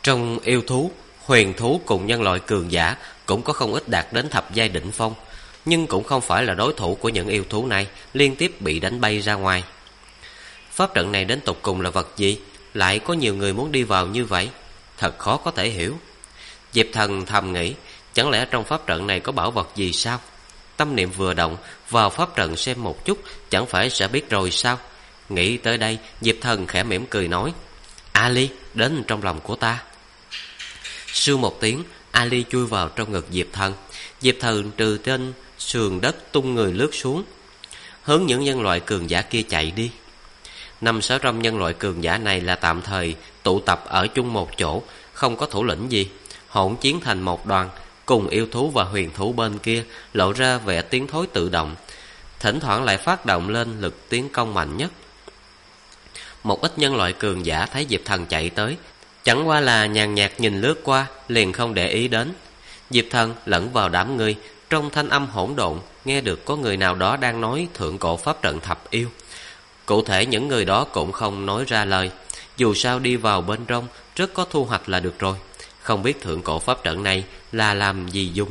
Trong yêu thú, huyền thú cùng nhân loại cường giả cũng có không ít đạt đến thập giai đỉnh phong, nhưng cũng không phải là đối thủ của những yêu thú này, liên tiếp bị đánh bay ra ngoài. Pháp trận này đến tục cùng là vật gì? Lại có nhiều người muốn đi vào như vậy, thật khó có thể hiểu. Diệp Thần thầm nghĩ, chẳng lẽ trong pháp trận này có bảo vật gì sao? Tâm niệm vừa động, vào pháp trận xem một chút, chẳng phải sẽ biết rồi sao? Nghĩ tới đây, Diệp Thần khẽ mỉm cười nói, Ali, đến trong lòng của ta. Sưu một tiếng, Ali chui vào trong ngực Diệp Thần. Diệp Thần từ trên sườn đất tung người lướt xuống, hướng những nhân loại cường giả kia chạy đi. 500-600 nhân loại cường giả này là tạm thời tụ tập ở chung một chỗ, không có thủ lĩnh gì, hỗn chiến thành một đoàn, cùng yêu thú và huyền thú bên kia lộ ra vẻ tiến thối tự động, thỉnh thoảng lại phát động lên lực tiến công mạnh nhất. Một ít nhân loại cường giả thấy Diệp Thần chạy tới, chẳng qua là nhàn nhạt nhìn lướt qua, liền không để ý đến. Diệp Thần lẫn vào đám người, trong thanh âm hỗn độn nghe được có người nào đó đang nói thượng cổ pháp trận thập yêu. Cụ thể những người đó cũng không nói ra lời, dù sao đi vào bên trong rất có thu hoạch là được rồi. Không biết thượng cổ pháp trận này là làm gì dùng.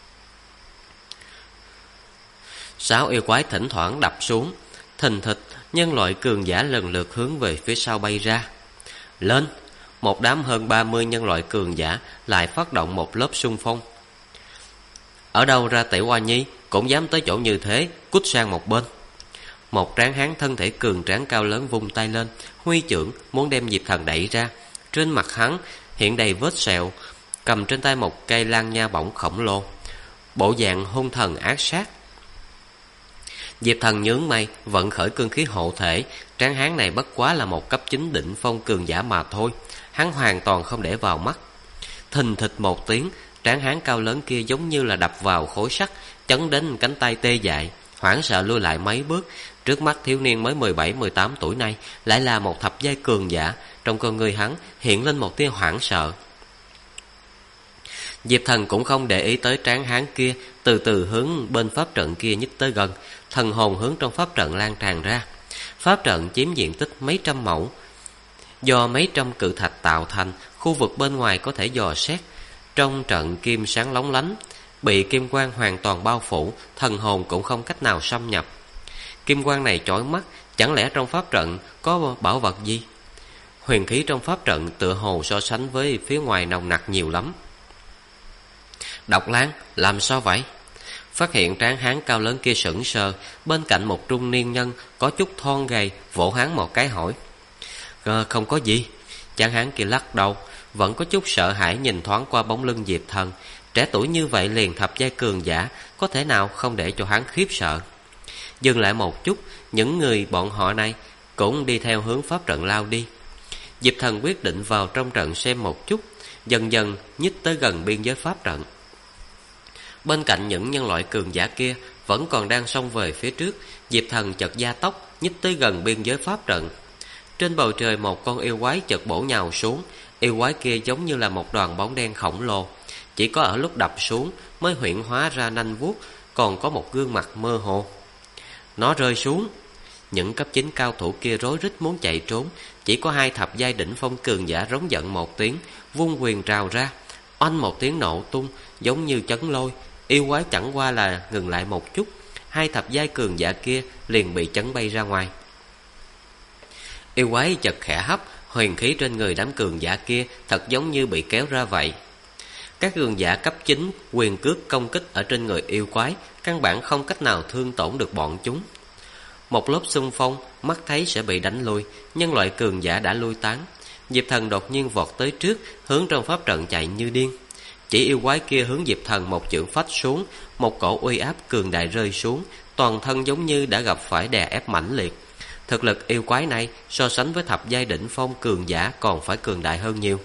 6 yêu quái thỉnh thoảng đập xuống, thình thịch, nhân loại cường giả lần lượt hướng về phía sau bay ra. Lên, một đám hơn 30 nhân loại cường giả lại phát động một lớp xung phong. Ở đâu ra Tiểu Hoa Nhi cũng dám tới chỗ như thế, cút sang một bên. Một tráng hán thân thể cường tráng cao lớn vung tay lên, huy chưởng muốn đem Diệp Thần đẩy ra. Trên mặt hắn hiện đầy vết sẹo, cầm trên tay một cây lan nha bổng khổng lồ, bộ dạng hung thần ác sát. Diệp Thần nhướng mày, vận khởi cương khí hộ thể. Tráng hán này bất quá là một cấp 9 đỉnh phong cường giả mà thôi, hắn hoàn toàn không để vào mắt. Thình thịch một tiếng, tráng hán cao lớn kia giống như là đập vào khối sắt, chấn đến cánh tay tê dại, hoảng sợ lui lại mấy bước. Trước mắt thiếu niên mới 17-18 tuổi này lại là một thập giai cường giả, trong con người hắn hiện lên một tia hoảng sợ. Diệp Thần cũng không để ý tới tráng hán kia, từ từ hướng bên pháp trận kia nhích tới gần, thần hồn hướng trong pháp trận lan tràn ra. Pháp trận chiếm diện tích mấy trăm mẫu, do mấy trăm cự thạch tạo thành, khu vực bên ngoài có thể dò xét. Trong trận kim sáng lóng lánh, bị kim quang hoàn toàn bao phủ, thần hồn cũng không cách nào xâm nhập. Kim quang này chói mắt, chẳng lẽ trong pháp trận có bảo vật gì? Huyền khí trong pháp trận tựa hồ so sánh với phía ngoài nồng nặc nhiều lắm. Độc Lang, làm sao vậy? Phát hiện tráng hán cao lớn kia sững sờ, bên cạnh một trung niên nhân có chút thon gầy, vỗ hắn một cái hỏi. Không có gì. Tráng hán kia lắc đầu, vẫn có chút sợ hãi nhìn thoáng qua bóng lưng Diệp Thần. Trẻ tuổi như vậy liền thập giai cường giả, có thể nào không để cho hắn khiếp sợ. Dừng lại một chút, những người bọn họ này cũng đi theo hướng pháp trận lao đi. Diệp Thần quyết định vào trong trận xem một chút, dần dần nhích tới gần biên giới pháp trận. Bên cạnh những nhân loại cường giả kia vẫn còn đang xông về phía trước, Diệp Thần chợt gia tốc nhích tới gần biên giới pháp trận. Trên bầu trời một con yêu quái chợt bổ nhào xuống. Yêu quái kia giống như là một đoàn bóng đen khổng lồ, chỉ có ở lúc đập xuống mới huyễn hóa ra nanh vuốt, còn có một gương mặt mơ hồ. Nó rơi xuống, những cấp 9 cao thủ kia rối rít muốn chạy trốn. Chỉ có 2 thập giai đỉnh phong cường giả rống giận một tiếng, vung quyền trào ra, oanh một tiếng nổ tung giống như chấn lôi. Yêu quái chẳng qua là ngừng lại một chút, 2 thập giai cường giả kia liền bị chấn bay ra ngoài. Yêu quái chợt khẽ hấp, huyền khí trên người đám cường giả kia thật giống như bị kéo ra vậy. Các cường giả cấp 9 quyền cước công kích ở trên người yêu quái, căn bản không cách nào thương tổn được bọn chúng. Một lớp xung phong, mắt thấy sẽ bị đánh lui, nhân loại cường giả đã lui tán. Diệp Thần đột nhiên vọt tới trước, hướng trong pháp trận chạy như điên. Chỉ yêu quái kia hướng Diệp Thần một chưởng phách xuống, một cổ uy áp cường đại rơi xuống, toàn thân giống như đã gặp phải đè ép mãnh liệt. Thực lực yêu quái này so sánh với thập giai đỉnh phong cường giả còn phải cường đại hơn nhiều.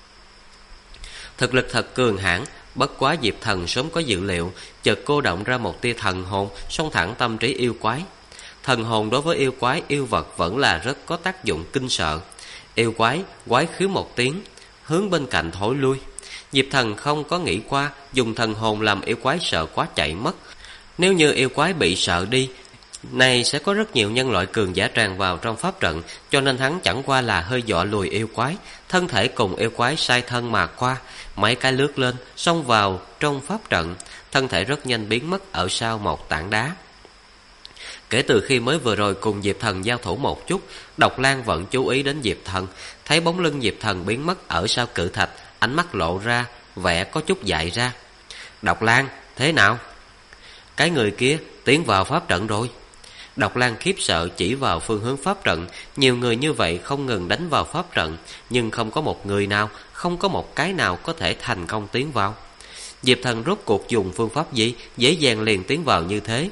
Thực lực thật cường hãn, bất quá Diệp Thần sớm có dự liệu, chợt cô động ra một tia thần hồn, xông thẳng tâm trí yêu quái. Thần hồn đối với yêu quái yêu vật vẫn là rất có tác dụng kinh sợ. Yêu quái quái khiếu một tiếng, hướng bên cạnh thối lui. Diệp Thần không có nghĩ qua dùng thần hồn làm yêu quái sợ quá chạy mất. Nếu như yêu quái bị sợ đi, này sẽ có rất nhiều nhân loại cường giả tràn vào trong pháp trận, cho nên hắn chẳng qua là hơi dọa lùi yêu quái, thân thể cùng yêu quái sai thân mà qua, mấy cái lướt lên, xông vào trong pháp trận, thân thể rất nhanh biến mất ở sau một tảng đá. Kể từ khi mới vừa rồi cùng Diệp Thần giao thủ một chút, Độc Lang vẫn chú ý đến Diệp Thần, thấy bóng lưng Diệp Thần biến mất ở sau cự thạch, ánh mắt lộ ra vẻ có chút dại ra. Độc Lang, thế nào? Cái người kia tiến vào pháp trận rồi. Độc Lang khiếp sợ chỉ vào phương hướng pháp trận, nhiều người như vậy không ngừng đánh vào pháp trận, nhưng không có một người nào, không có một cái nào có thể thành công tiến vào. Diệp Thần rốt cuộc dùng phương pháp gì dễ dàng liền tiến vào như thế?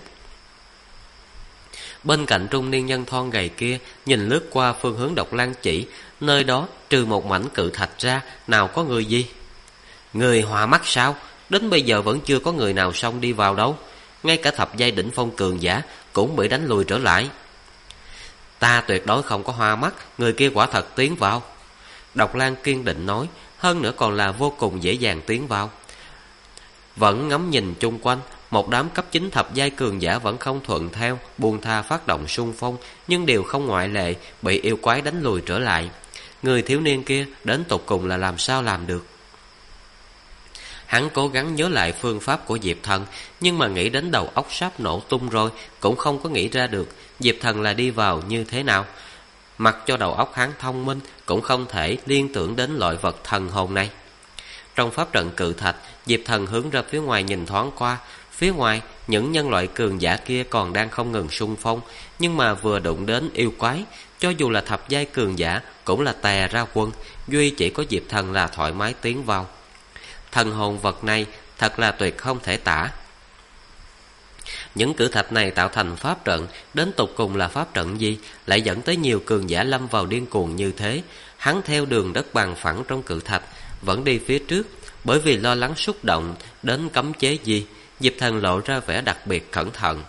Bên cạnh trung niên nhân thon gầy kia nhìn lướt qua phương hướng Độc Lang chỉ, nơi đó trừ một mảnh cự thạch ra, nào có người gì? Người hòa mắt sao? Đến bây giờ vẫn chưa có người nào xông đi vào đâu. Ngay cả thập giai đỉnh phong cường giả cũng bị đánh lùi trở lại. Ta tuyệt đối không có hoa mắt, người kia quả thật tiến vào. Độc Lang kiên định nói, hơn nữa còn là vô cùng dễ dàng tiến vào. Vẫn ngắm nhìn chung quanh, một đám cấp 9 thập giai cường giả vẫn không thuận theo, buông tha phát động xung phong, nhưng đều không ngoại lệ, bị yêu quái đánh lùi trở lại. Người thiếu niên kia đến tột cùng là làm sao làm được? Hắn cố gắng nhớ lại phương pháp của Diệp Thần, nhưng mà nghĩ đến đầu óc sắp nổ tung rồi, cũng không có nghĩ ra được Diệp Thần là đi vào như thế nào. Mặc cho đầu óc hắn thông minh, cũng không thể liên tưởng đến loại vật thần hồn này. Trong pháp trận cự thạch, Diệp Thần hướng ra phía ngoài nhìn thoáng qua. Phía ngoài, những nhân loại cường giả kia còn đang không ngừng xung phong, nhưng mà vừa đụng đến yêu quái, cho dù là thập giai cường giả cũng là tè ra quân, duy chỉ có Diệp Thần là thoải mái tiến vào. Thần hồn vật này thật là tuyệt không thể tả. Những cự thạch này tạo thành pháp trận, đến tục cùng là pháp trận gì, lại dẫn tới nhiều cường giả lâm vào điên cuồng như thế. Hắn theo đường đất bằng phẳng trong cự thạch, vẫn đi phía trước, bởi vì lo lắng xúc động đến cấm chế gì. Diệp Thần lộ ra vẻ đặc biệt cẩn thận.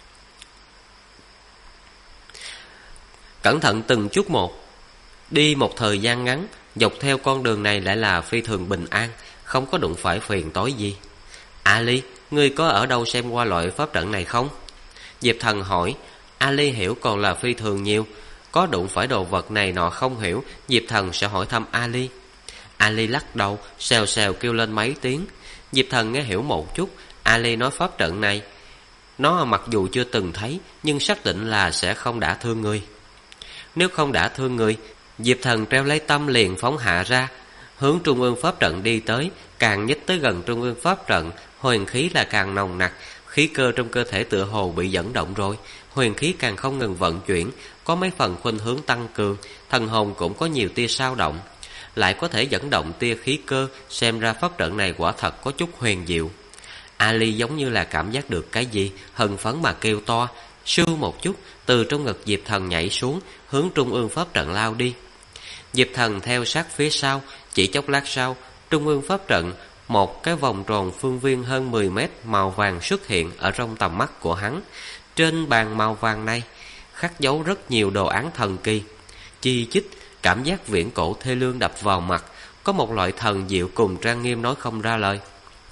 Cẩn thận từng chút một. Đi một thời gian ngắn, dọc theo con đường này lại là phi thường bình an, không có đụng phải phiền toái gì. Ali, ngươi có ở đâu xem qua loại pháp trận này không? Diệp Thần hỏi. Ali hiểu còn là phi thường nhiều, có đụng phải đồ vật này nọ không hiểu, Diệp Thần sẽ hỏi thăm Ali. Ali lắc đầu, xèo xèo kêu lên mấy tiếng. Diệp Thần nghe hiểu một chút. Ali nói pháp trận này, nó mặc dù chưa từng thấy, nhưng xác định là sẽ không đả thương người. Nếu không đả thương người, Diệp Thần treo lấy tâm liền phóng hạ ra, hướng trung ương pháp trận đi tới. Càng nhích tới gần trung ương pháp trận, huyền khí là càng nồng nặc, khí cơ trong cơ thể tựa hồ bị dẫn động rồi, huyền khí càng không ngừng vận chuyển, có mấy phần khuynh hướng tăng cường, thần hồn cũng có nhiều tia dao động, lại có thể dẫn động tia khí cơ, xem ra pháp trận này quả thật có chút huyền diệu. Ali giống như là cảm giác được cái gì, hưng phấn mà kêu to, sưu một chút, từ trong ngực Diệp Thần nhảy xuống, hướng trung ương pháp trận lao đi. Diệp Thần theo sát phía sau, chỉ chốc lát sau, trung ương pháp trận, một cái vòng tròn phương viên hơn 10 mét màu vàng xuất hiện ở trong tầm mắt của hắn. Trên bàn màu vàng này khắc dấu rất nhiều đồ án thần kỳ, chi chít, cảm giác viễn cổ thê lương đập vào mặt, có một loại thần diệu cùng trang nghiêm nói không ra lời.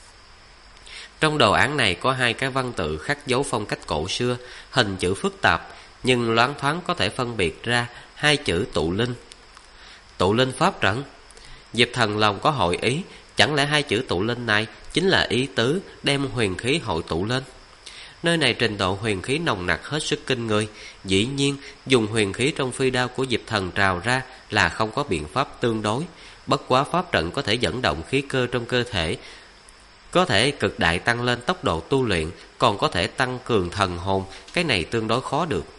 Trong đồ án này có hai cái văn tự khắc dấu phong cách cổ xưa, hình chữ phức tạp, nhưng loáng thoáng có thể phân biệt ra hai chữ tụ linh. Tụ linh pháp trận. Diệp Thần lòng có hội ý, chẳng lẽ hai chữ tụ linh này chính là ý tứ đem huyền khí hội tụ lên? Nơi này trình độ huyền khí nồng nặc hết sức kinh người, dĩ nhiên dùng huyền khí trong phi đao của Diệp Thần trào ra là không có biện pháp tương đối. Bất quá pháp trận có thể dẫn động khí cơ trong cơ thể, có thể cực đại tăng lên tốc độ tu luyện, còn có thể tăng cường thần hồn, cái này tương đối khó được.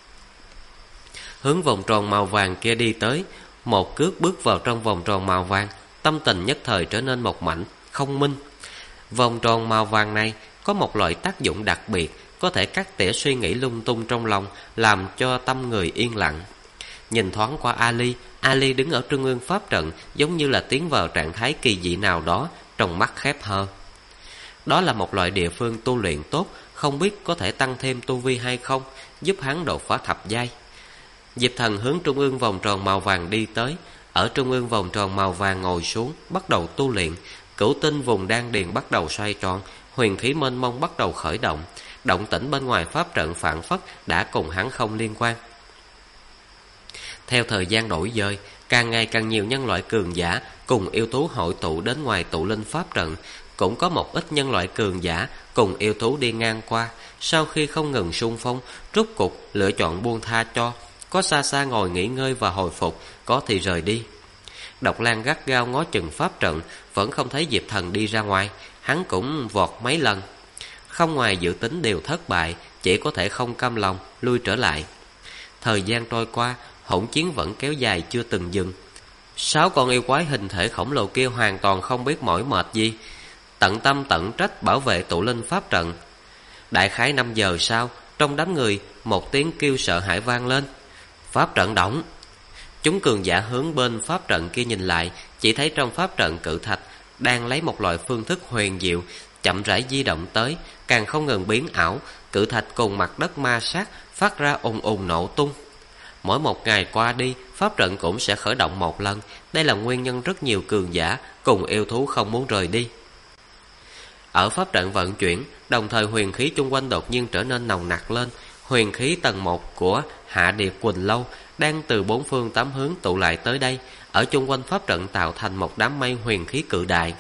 Hướng vòng tròn màu vàng kia đi tới, một cước bước vào trong vòng tròn màu vàng, tâm tình nhất thời trở nên một mảnh không minh. Vòng tròn màu vàng này có một loại tác dụng đặc biệt, có thể cắt tỉa suy nghĩ lung tung trong lòng, làm cho tâm người yên lặng. Nhìn thoáng qua Ali, Ali đứng ở trung ương pháp trận, giống như là tiến vào trạng thái kỳ dị nào đó, trong mắt khép hờ. Đó là một loại địa phương tu luyện tốt, không biết có thể tăng thêm tu vi hay không, giúp hắn đột phá thập giai. Diệp Thần hướng trung ương vòng tròn màu vàng đi tới, ở trung ương vòng tròn màu vàng ngồi xuống, bắt đầu tu luyện. Cửu tinh vùng đan điền bắt đầu xoay tròn, huyền khí mênh mông bắt đầu khởi động. động tĩnh bên ngoài pháp trận phảng phất đã cùng hắn không liên quan. Theo thời gian đổi dời, càng ngày càng nhiều nhân loại cường giả cùng yêu thú hội tụ đến ngoài tụ linh pháp trận. Cũng có một ít nhân loại cường giả cùng yêu thú đi ngang qua. Sau khi không ngừng xung phong, rút cục lựa chọn buông tha cho. Có xa xa ngồi nghỉ ngơi và hồi phục, có thì rời đi. Độc Lang gắt gao ngó chừng pháp trận, vẫn không thấy Diệp Thần đi ra ngoài. Hắn cũng vọt mấy lần, không ngoài dự tính đều thất bại, chỉ có thể không cam lòng lui trở lại. Thời gian trôi qua, hỗn chiến vẫn kéo dài chưa từng dừng. 6 con yêu quái hình thể khổng lồ kia hoàn toàn không biết mỏi mệt gì, tận tâm tận trách bảo vệ tụ linh pháp trận. Đại khái 5 giờ sau, trong đám người một tiếng kêu sợ hãi vang lên. Pháp trận động. Chúng cường giả hướng bên pháp trận kia nhìn lại, chỉ thấy trong pháp trận cự thạch đang lấy một loại phương thức huyền diệu chậm rãi di động tới, càng không ngừng biến ảo. Cự thạch cùng mặt đất ma sát, phát ra ùng ùng nổ tung. Mỗi một ngày qua đi, pháp trận cũng sẽ khởi động một lần. Đây là nguyên nhân rất nhiều cường giả cùng yêu thú không muốn rời đi. Ở pháp trận vận chuyển, đồng thời huyền khí chung quanh đột nhiên trở nên nồng nặc lên. Huyền khí tầng 1 của Hạ Điệp Quỳnh Lâu đang từ 4 phương 8 hướng tụ lại tới đây, ở chung quanh pháp trận tạo thành một đám mây huyền khí cự đại.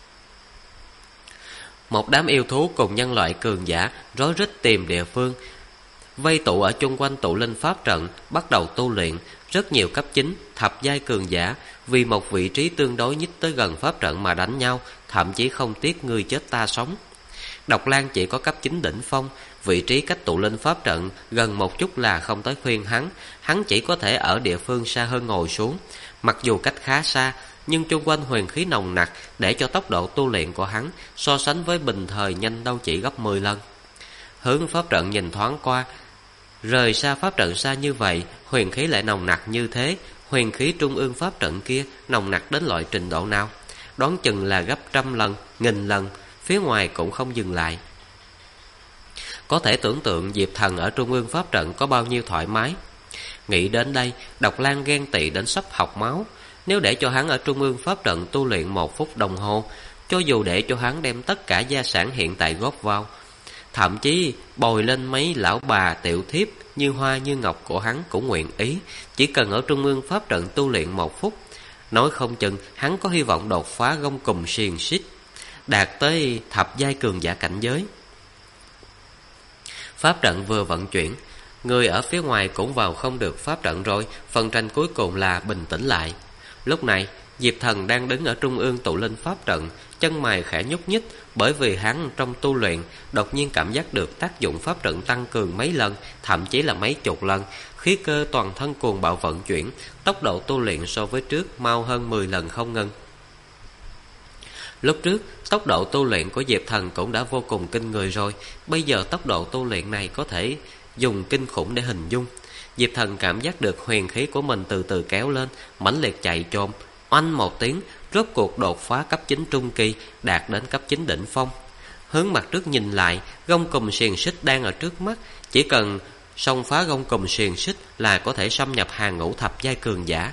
Một đám yêu thú cùng nhân loại cường giả rối rít tìm địa phương vây tụ ở chung quanh tụ linh pháp trận, bắt đầu tu luyện. Rất nhiều cấp 9, thập giai cường giả vì một vị trí tương đối nhích tới gần pháp trận mà đánh nhau, thậm chí không tiếc ngươi chết ta sống. Độc Lang chỉ có cấp 9 đỉnh phong, vị trí cách tụ linh pháp trận gần một chút là không tới khuyên hắn chỉ có thể ở địa phương xa hơn ngồi xuống. Mặc dù cách khá xa, nhưng chung quanh huyền khí nồng nặc để cho tốc độ tu luyện của hắn so sánh với bình thời nhanh đâu chỉ gấp 10 lần. Hướng pháp trận nhìn thoáng qua, rời xa pháp trận xa như vậy, huyền khí lại nồng nặc như thế. Huyền khí trung ương pháp trận kia nồng nặc đến loại trình độ nào? Đoán chừng là gấp 100 lần, 1000 lần. Phía ngoài cũng không dừng lại. Có thể tưởng tượng Diệp Thần ở trung ương pháp trận có bao nhiêu thoải mái. Nghĩ đến đây, Độc Lang ghen tị đến sắp học máu. Nếu để cho hắn ở trung ương pháp trận tu luyện 1 phút đồng hồ, cho dù để cho hắn đem tất cả gia sản hiện tại góp vào, thậm chí bồi lên mấy lão bà tiểu thiếp như hoa như ngọc của hắn cũng nguyện ý. Chỉ cần ở trung ương pháp trận tu luyện 1 phút, nói không chừng hắn có hy vọng đột phá gông cùm xiềng xích, đạt tới thập giai cường giả cảnh giới. Pháp trận vừa vận chuyển, người ở phía ngoài cũng vào không được pháp trận rồi. Phần tranh cuối cùng là bình tĩnh lại. Lúc này Diệp Thần đang đứng ở trung ương tụ linh pháp trận, chân mày khẽ nhúc nhích, bởi vì hắn trong tu luyện đột nhiên cảm giác được tác dụng pháp trận tăng cường mấy lần, thậm chí là mấy chục lần. Khí cơ toàn thân cuồng bạo vận chuyển, tốc độ tu luyện so với trước mau hơn 10 lần không ngừng. Lúc trước, tốc độ tu luyện của Diệp Thần cũng đã vô cùng kinh người rồi, bây giờ tốc độ tu luyện này có thể dùng kinh khủng để hình dung. Diệp Thần cảm giác được huyền khí của mình từ từ kéo lên, mãnh liệt chạy trồm, oanh một tiếng, rốt cuộc đột phá cấp 9 trung kỳ, đạt đến cấp 9 đỉnh phong. Hướng mặt trước nhìn lại, gông cùm xiềng xích đang ở trước mắt, chỉ cần xông phá gông cùm xiềng xích là có thể xâm nhập hàng ngũ thập giai cường giả.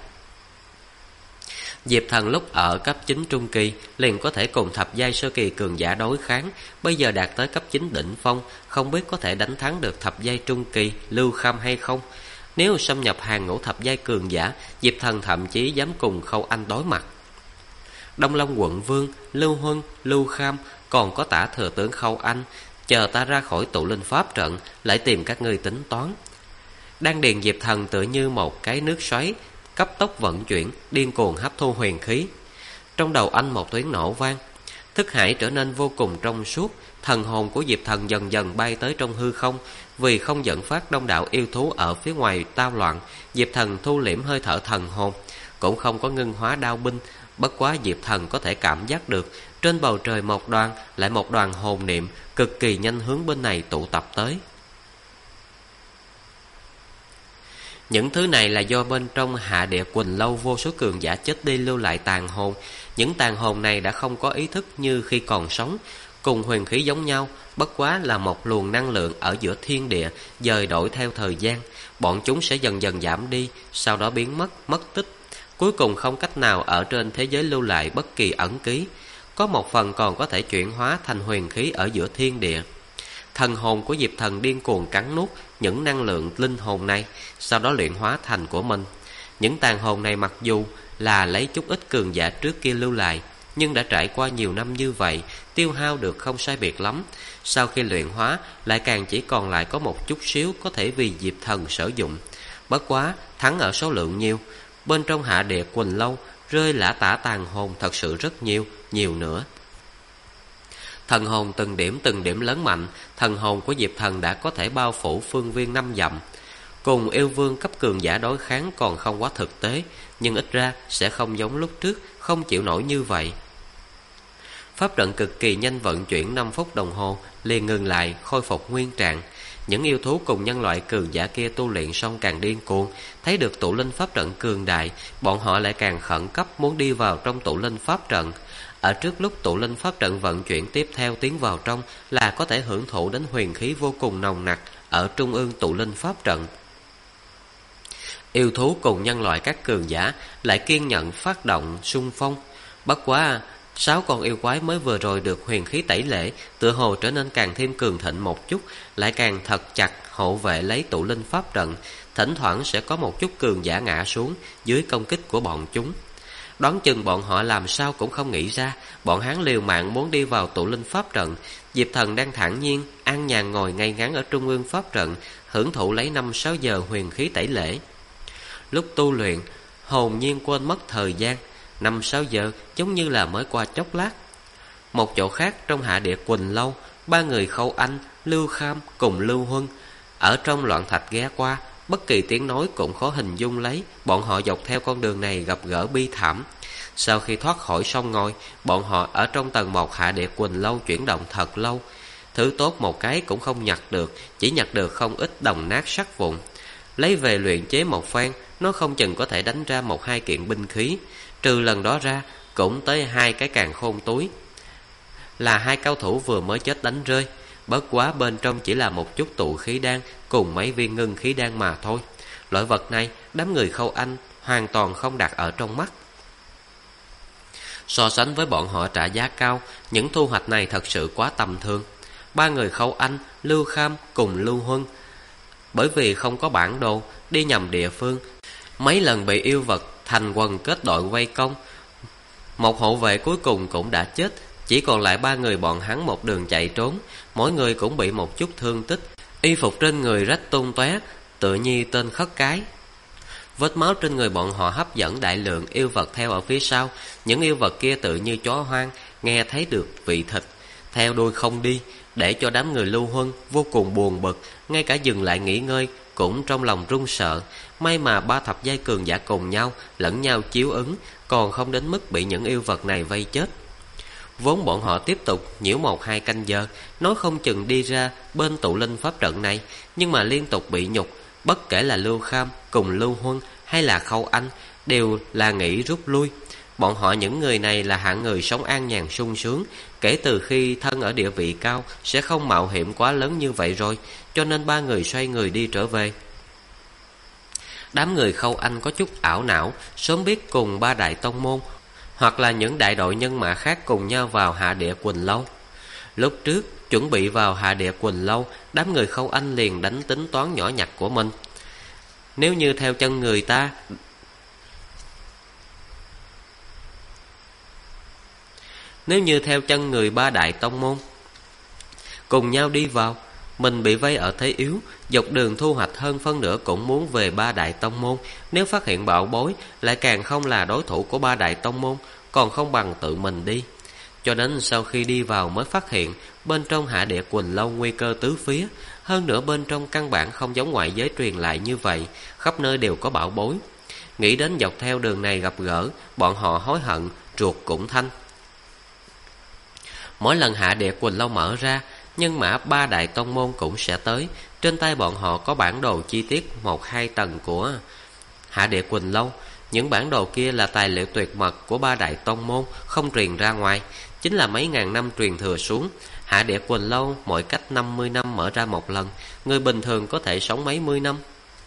Diệp Thần lúc ở cấp 9 trung kỳ liền có thể cùng thập giai sơ kỳ cường giả đối kháng, bây giờ đạt tới cấp 9 đỉnh phong, không biết có thể đánh thắng được thập giai trung kỳ Lưu Kham hay không. Nếu xâm nhập hàng ngũ thập giai cường giả, Diệp Thần thậm chí dám cùng Khâu Anh đối mặt. Đông Long quận vương, Lưu Huân, Lưu Kham, còn có Tả thừa tướng Khâu Anh, chờ ta ra khỏi tụ linh pháp trận, lại tìm các ngươi tính toán. Đan điền Diệp Thần tựa như một cái nước xoáy, cấp tốc vận chuyển, điên cuồng hấp thu huyền khí. Trong đầu anh một tiếng nổ vang, thức hải trở nên vô cùng trong suốt. Thần hồn của Diệp Thần dần dần bay tới trong hư không. Vì không dẫn phát đông đảo yêu thú ở phía ngoài tao loạn, Diệp Thần thu liễm hơi thở thần hồn, cũng không có ngưng hóa đao binh. Bất quá Diệp Thần có thể cảm giác được trên bầu trời một đoàn lại một đoàn hồn niệm cực kỳ nhanh hướng bên này tụ tập tới. Những thứ này là do bên trong Hạ Địa Quỳnh Lâu vô số cường giả chết đi lưu lại tàn hồn. Những tàn hồn này đã không có ý thức như khi còn sống, cùng huyền khí giống nhau, bất quá là một luồng năng lượng ở giữa thiên địa, dời đổi theo thời gian. Bọn chúng sẽ dần dần giảm đi, sau đó biến mất tích, cuối cùng không cách nào ở trên thế giới lưu lại bất kỳ ẩn ký. Có một phần còn có thể chuyển hóa thành huyền khí ở giữa thiên địa. Thần hồn của Diệp Thần điên cuồng cắn nuốt những năng lượng linh hồn này, sau đó luyện hóa thành của mình. Những tàn hồn này mặc dù là lấy chút ít cường giả trước kia lưu lại, nhưng đã trải qua nhiều năm như vậy, tiêu hao được không sai biệt lắm. Sau khi luyện hóa, lại càng chỉ còn lại có một chút xíu có thể vì Diệp Thần sử dụng. Bất quá, thắng ở số lượng nhiều. Bên trong Hạ Địa Quỳnh Lâu, rơi lả tả tàn hồn thật sự rất nhiều, nhiều nữa. Thần hồn từng điểm lớn mạnh, thần hồn của Diệp Thần đã có thể bao phủ phương viên 5 dặm. Cùng yêu vương cấp cường giả đối kháng còn không quá thực tế, nhưng ít ra sẽ không giống lúc trước, không chịu nổi như vậy. Pháp trận cực kỳ nhanh vận chuyển 5 phút đồng hồ, liền ngừng lại, khôi phục nguyên trạng. Những yêu thú cùng nhân loại cường giả kia tu luyện xong càng điên cuồng, thấy được tụ linh pháp trận cường đại, bọn họ lại càng khẩn cấp muốn đi vào trong tụ linh pháp trận. Ở trước lúc tụ linh pháp trận vận chuyển tiếp theo tiến vào trong là có thể hưởng thụ đến huyền khí vô cùng nồng nặc ở trung ương tụ linh pháp trận. Yêu thú cùng nhân loại các cường giả lại kiên nhẫn phát động xung phong. Bất quá 6 con yêu quái mới vừa rồi được huyền khí tẩy lễ, tựa hồ trở nên càng thêm cường thịnh một chút, lại càng thật chặt hộ vệ lấy tụ linh pháp trận. Thỉnh thoảng sẽ có một chút cường giả ngã xuống dưới công kích của bọn chúng. Đoán chừng bọn họ làm sao cũng không nghĩ ra, bọn hắn liều mạng muốn đi vào tụ linh pháp trận. Diệp Thần đang thản nhiên an nhàn ngồi ngay ngắn ở trung ương pháp trận, hưởng thụ lấy 5-6 giờ huyền khí tẩy lễ. Lúc tu luyện, hồn nhiên quên mất thời gian, 5-6 giờ giống như là mới qua chốc lát. Một chỗ khác trong Hạ Địa Quỳnh Lâu, 3 người Khâu Anh, Lưu Kham cùng Lưu Huân ở trong loạn thạch ghé qua, bất kỳ tiếng nói cũng khó hình dung lấy bọn họ dọc theo con đường này gặp gỡ bi thảm. Sau khi thoát khỏi sông ngòi, bọn họ ở trong tầng 1 Hạ Địa Quỳnh Lâu chuyển động thật lâu. Thứ tốt một cái cũng không nhặt được, chỉ nhặt được không ít đồng nát sắt vụn. Lấy về luyện chế một phen, nó không chừng có thể đánh ra 1-2 kiện binh khí. Trừ lần đó ra, cũng tới 2 cái càn khôn túi, là 2 cao thủ vừa mới chết đánh rơi. Bất quá bên trong chỉ là một chút tụ khí đan cùng mấy viên ngưng khí đan mà thôi. Loại vật này đám người Khâu Anh hoàn toàn không đặt ở trong mắt. So sánh với bọn họ trả giá cao, những thu hoạch này thật sự quá tầm thường. 3 người Khâu Anh, Lưu Kham cùng Lưu Huân bởi vì không có bản đồ, đi nhầm địa phương, mấy lần bị yêu vật thành quần kết đội vây công. Một hộ vệ cuối cùng cũng đã chết, chỉ còn lại 3 người bọn hắn một đường chạy trốn, mỗi người cũng bị một chút thương tích, y phục trên người rách tung tóe, tựa như tên khất cái. Vết máu trên người bọn họ hấp dẫn đại lượng yêu vật theo ở phía sau. Những yêu vật kia tự như chó hoang, nghe thấy được vị thịt, theo đuôi không đi, để cho đám người Lưu Huân vô cùng buồn bực, ngay cả dừng lại nghỉ ngơi cũng trong lòng run sợ. May mà 3 thập giai cường giả cùng nhau lẫn nhau chiếu ứng, còn không đến mức bị những yêu vật này vây chết. Vốn bọn họ tiếp tục nhiễu 1-2 canh giờ, nói không chừng đi ra bên tụ linh pháp trận này, nhưng mà liên tục bị nhục. Bất kể là Lưu Kham cùng Lưu Huân hay là Khâu Anh đều là nghĩ rút lui. Bọn họ những người này là hạng người sống an nhàn sung sướng, kể từ khi thân ở địa vị cao sẽ không mạo hiểm quá lớn như vậy rồi, cho nên 3 người xoay người đi trở về. Đám người Khâu Anh có chút ảo não, sớm biết cùng 3 đại tông môn hoặc là những đại đội nhân mã khác cùng nhau vào Hạ Địa Quỳnh Lâu. Lúc trước chuẩn bị vào Hạ Địa Quỳnh Lâu, đám người Khâu Anh liền đánh tính toán nhỏ nhặt của mình. Nếu như theo chân người 3 đại tông môn cùng nhau đi vào, mình bị vây ở thế yếu, dọc đường thu hoạch hơn phân nửa cũng muốn về 3 đại tông môn. Nếu phát hiện bảo bối, lại càng không là đối thủ của 3 đại tông môn, còn không bằng tự mình đi. Cho đến sau khi đi vào mới phát hiện bên trong Hạ Địa Quỳnh Lâu nguy cơ tứ phía. Hơn nữa bên trong căn bản không giống ngoại giới truyền lại như vậy, khắp nơi đều có bảo bối. Nghĩ đến dọc theo đường này gặp gỡ, bọn họ hối hận, ruột cũng thanh. Mỗi lần Hạ Địa Quỳnh Lâu mở ra, nhân mã 3 đại tông môn cũng sẽ tới. Trên tay bọn họ có bản đồ chi tiết 1-2 tầng của Hạ Địa Quỳnh Lâu. Những bản đồ kia là tài liệu tuyệt mật của 3 đại tông môn, không truyền ra ngoài, chính là mấy ngàn năm truyền thừa xuống. Hạ Địa Quỳnh Lâu mỗi cách 50 năm mở ra một lần, người bình thường có thể sống mấy mươi năm.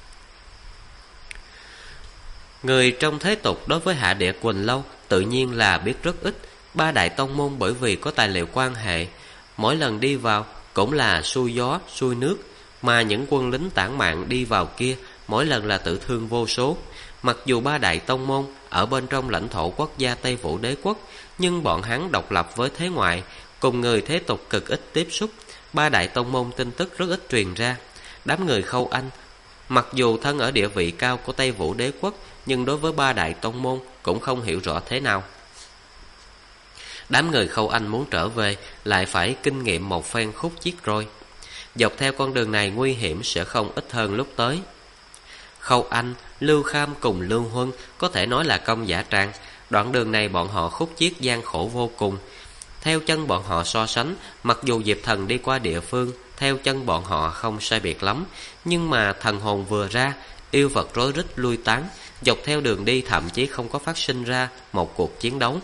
Người trong thế tục đối với Hạ Địa Quỳnh Lâu tự nhiên là biết rất ít. 3 đại tông môn bởi vì có tài liệu quan hệ, mỗi lần đi vào cũng là xuôi gió xuôi nước, mà những quân lính tản mạn đi vào kia mỗi lần là tử thương vô số. Mặc dù ba đại tông môn ở bên trong lãnh thổ quốc gia Tây Vũ Đế quốc, nhưng bọn hắn độc lập với thế ngoại, cùng người thế tục cực ít tiếp xúc. Ba đại tông môn tin tức rất ít truyền ra. Đám người Khâu Anh mặc dù thân ở địa vị cao của Tây Vũ Đế quốc, nhưng đối với ba đại tông môn cũng không hiểu rõ thế nào. Đám người Khâu Anh muốn trở về lại phải kinh nghiệm một phen khúc chiết rồi. Dọc theo con đường này nguy hiểm sẽ không ít hơn lúc tới. Khâu Anh, Lưu Kham cùng Lưu Huân có thể nói là công giả trang. Đoạn đường này bọn họ khúc chiết gian khổ vô cùng. Theo chân bọn họ so sánh, mặc dù Diệp Thần đi qua địa phương, theo chân bọn họ không sai biệt lắm, nhưng mà thần hồn vừa ra, yêu vật rối rít lui tán. Dọc theo đường đi thậm chí không có phát sinh ra một cuộc chiến đấu.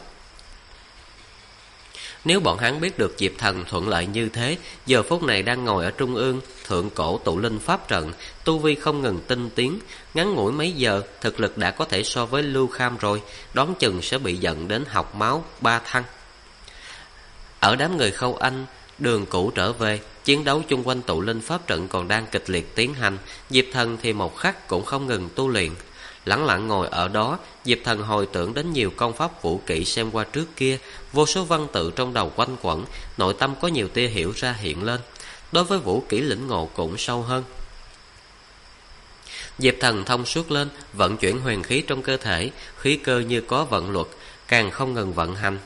Nếu bọn hắn biết được Diệp Thần thuận lợi như thế, giờ phút này đang ngồi ở trung ương thượng cổ tụ linh pháp trận, tu vi không ngừng tinh tiến, ngắn ngủi mấy giờ thực lực đã có thể so với Lưu Kham rồi, đoán chừng sẽ bị giận đến học máu ba thăng. Ở đám người Khâu Anh đường cũ trở về, chiến đấu chung quanh tụ linh pháp trận còn đang kịch liệt tiến hành. Diệp Thần thì một khắc cũng không ngừng tu luyện. Lẳng lặng ngồi ở đó, Diệp Thần hồi tưởng đến nhiều công pháp vũ kỹ xem qua trước kia, vô số văn tự trong đầu quanh quẩn, nội tâm có nhiều tia hiểu ra hiện lên. Đối với vũ kỹ lĩnh ngộ cũng sâu hơn. Diệp Thần thông suốt lên, vận chuyển huyền khí trong cơ thể, khí cơ như có vận luật, càng không ngừng vận hành.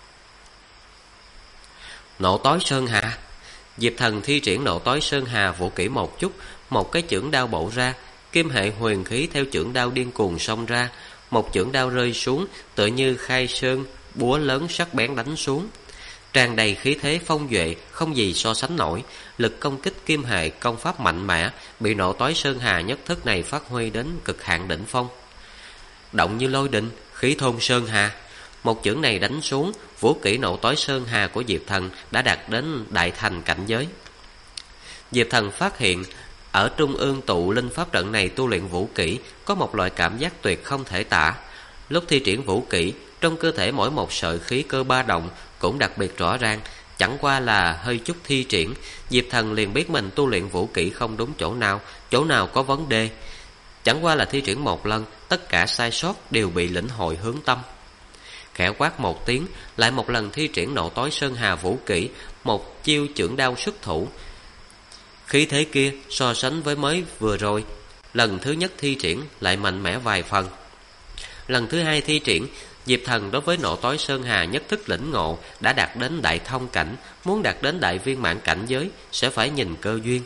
Nộ tối sơn hà. Diệp Thần thi triển nộ tối sơn hà vũ kỹ một chút, một cái chưởng đao bổ ra, kim hệ huyền khí theo chưởng đao điên cuồng xông ra. Một chưởng đao rơi xuống, tựa như khai sơn búa lớn sắc bén đánh xuống, tràn đầy khí thế phong duệ, không gì so sánh nổi. Lực công kích kim hệ công pháp mạnh mẽ, bị nộ tối sơn hà nhất thức này phát huy đến cực hạn đỉnh phong. Động như lôi đình, khí thôn sơn hà. Một chưởng này đánh xuống, vũ kỹ nộ tối sơn hà của Diệp Thần đã đạt đến đại thành cảnh giới. Diệp Thần phát hiện ở trung ương tụ linh pháp trận này tu luyện vũ kỹ có một loại cảm giác tuyệt không thể tả. Lúc thi triển vũ kỹ, trong cơ thể mỗi một sợi khí cơ ba động cũng đặc biệt rõ ràng. Chẳng qua là hơi chút thi triển, Diệp Thần liền biết mình tu luyện vũ kỹ không đúng chỗ nào có vấn đề. Chẳng qua là thi triển một lần, tất cả sai sót đều bị lĩnh hội hướng tâm. Khẽ quát một tiếng, lại một lần thi triển nộ tối sơn hà vũ kỹ, một chiêu chưởng đao xuất thủ. Khí thế kia so sánh với mới vừa rồi, lần thứ nhất thi triển lại mạnh mẽ vài phần. Lần thứ hai thi triển, Diệp Thần đối với nộ tối sơn hà nhất thức lĩnh ngộ đã đạt đến đại thông cảnh, muốn đạt đến đại viên mãn cảnh giới sẽ phải nhìn cơ duyên.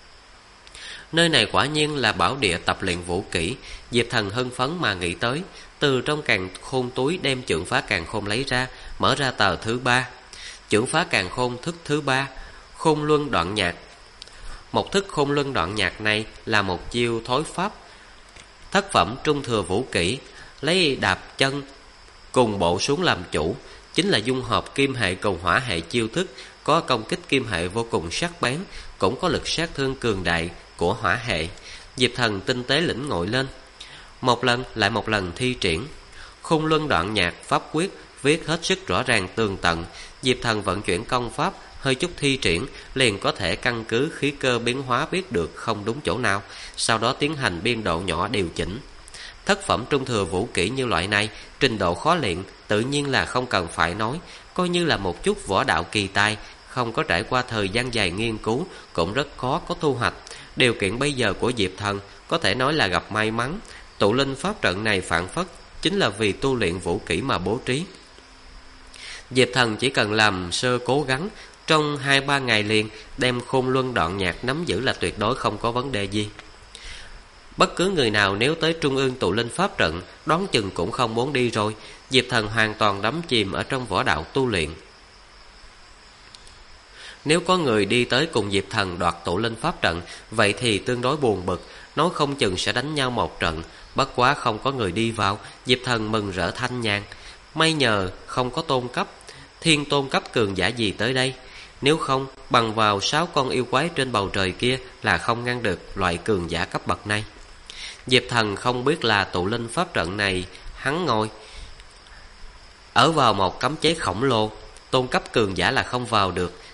Nơi này quả nhiên là bảo địa tập luyện vũ kỹ. Diệp Thần hưng phấn mà nghĩ tới, từ trong càn khôn túi đem chưởng phá càn khôn lấy ra, mở ra tờ thứ 3. Chưởng phá càn khôn thức thứ 3, khôn luân đoạn nhạc. Một thức khôn luân đoạn nhạc này là một chiêu thối pháp, thất phẩm trung thừa vũ kỹ, lấy đạp chân cùng bộ xuống làm chủ, chính là dung hợp kim hệ cùng hỏa hệ chiêu thức, có công kích kim hệ vô cùng sắc bén, cũng có lực sát thương cường đại của hỏa hệ. Diệp Thần tinh tế lĩnh ngộ lên, một lần lại một lần thi triển. Khôn luân đoạn nhạc pháp quyết viết hết sức rõ ràng tường tận. Diệp Thần vận chuyển công pháp, hơi chút thi triển, liền có thể căn cứ khí cơ biến hóa biết được không đúng chỗ nào, sau đó tiến hành biên độ nhỏ điều chỉnh. Thất phẩm trung thừa vũ kỹ như loại này, trình độ khó luyện tự nhiên là không cần phải nói, coi như là một chút võ đạo kỳ tài, không có trải qua thời gian dài nghiên cứu cũng rất khó có thu hoạch. Điều kiện bây giờ của Diệp Thần có thể nói là gặp may mắn. Tụ linh pháp trận này phản phất chính là vì tu luyện vũ kỹ mà bố trí. Diệp Thần chỉ cần làm sơ cố gắng, trong 2-3 ngày liền đem khôn luân đoạn nhạc nắm giữ là tuyệt đối không có vấn đề gì. Bất cứ người nào nếu tới trung ương tụ linh pháp trận, đoán chừng cũng không muốn đi rồi. Diệp Thần hoàn toàn đắm chìm ở trong võ đạo tu luyện. Nếu có người đi tới cùng Diệp Thần đoạt tụ linh pháp trận, vậy thì tương đối buồn bực, nói không chừng sẽ đánh nhau một trận. Bất quá không có người đi vào, Diệp Thần mừng rỡ thanh nhàn. May nhờ không có tôn cấp, thiên tôn cấp cường giả gì tới đây. Nếu không, bằng vào 6 con yêu quái trên bầu trời kia là không ngăn được loại cường giả cấp bậc này. Diệp Thần không biết là tụ linh pháp trận này hắn ngồi ở vào một cấm chế khổng lồ, tôn cấp cường giả là không vào được.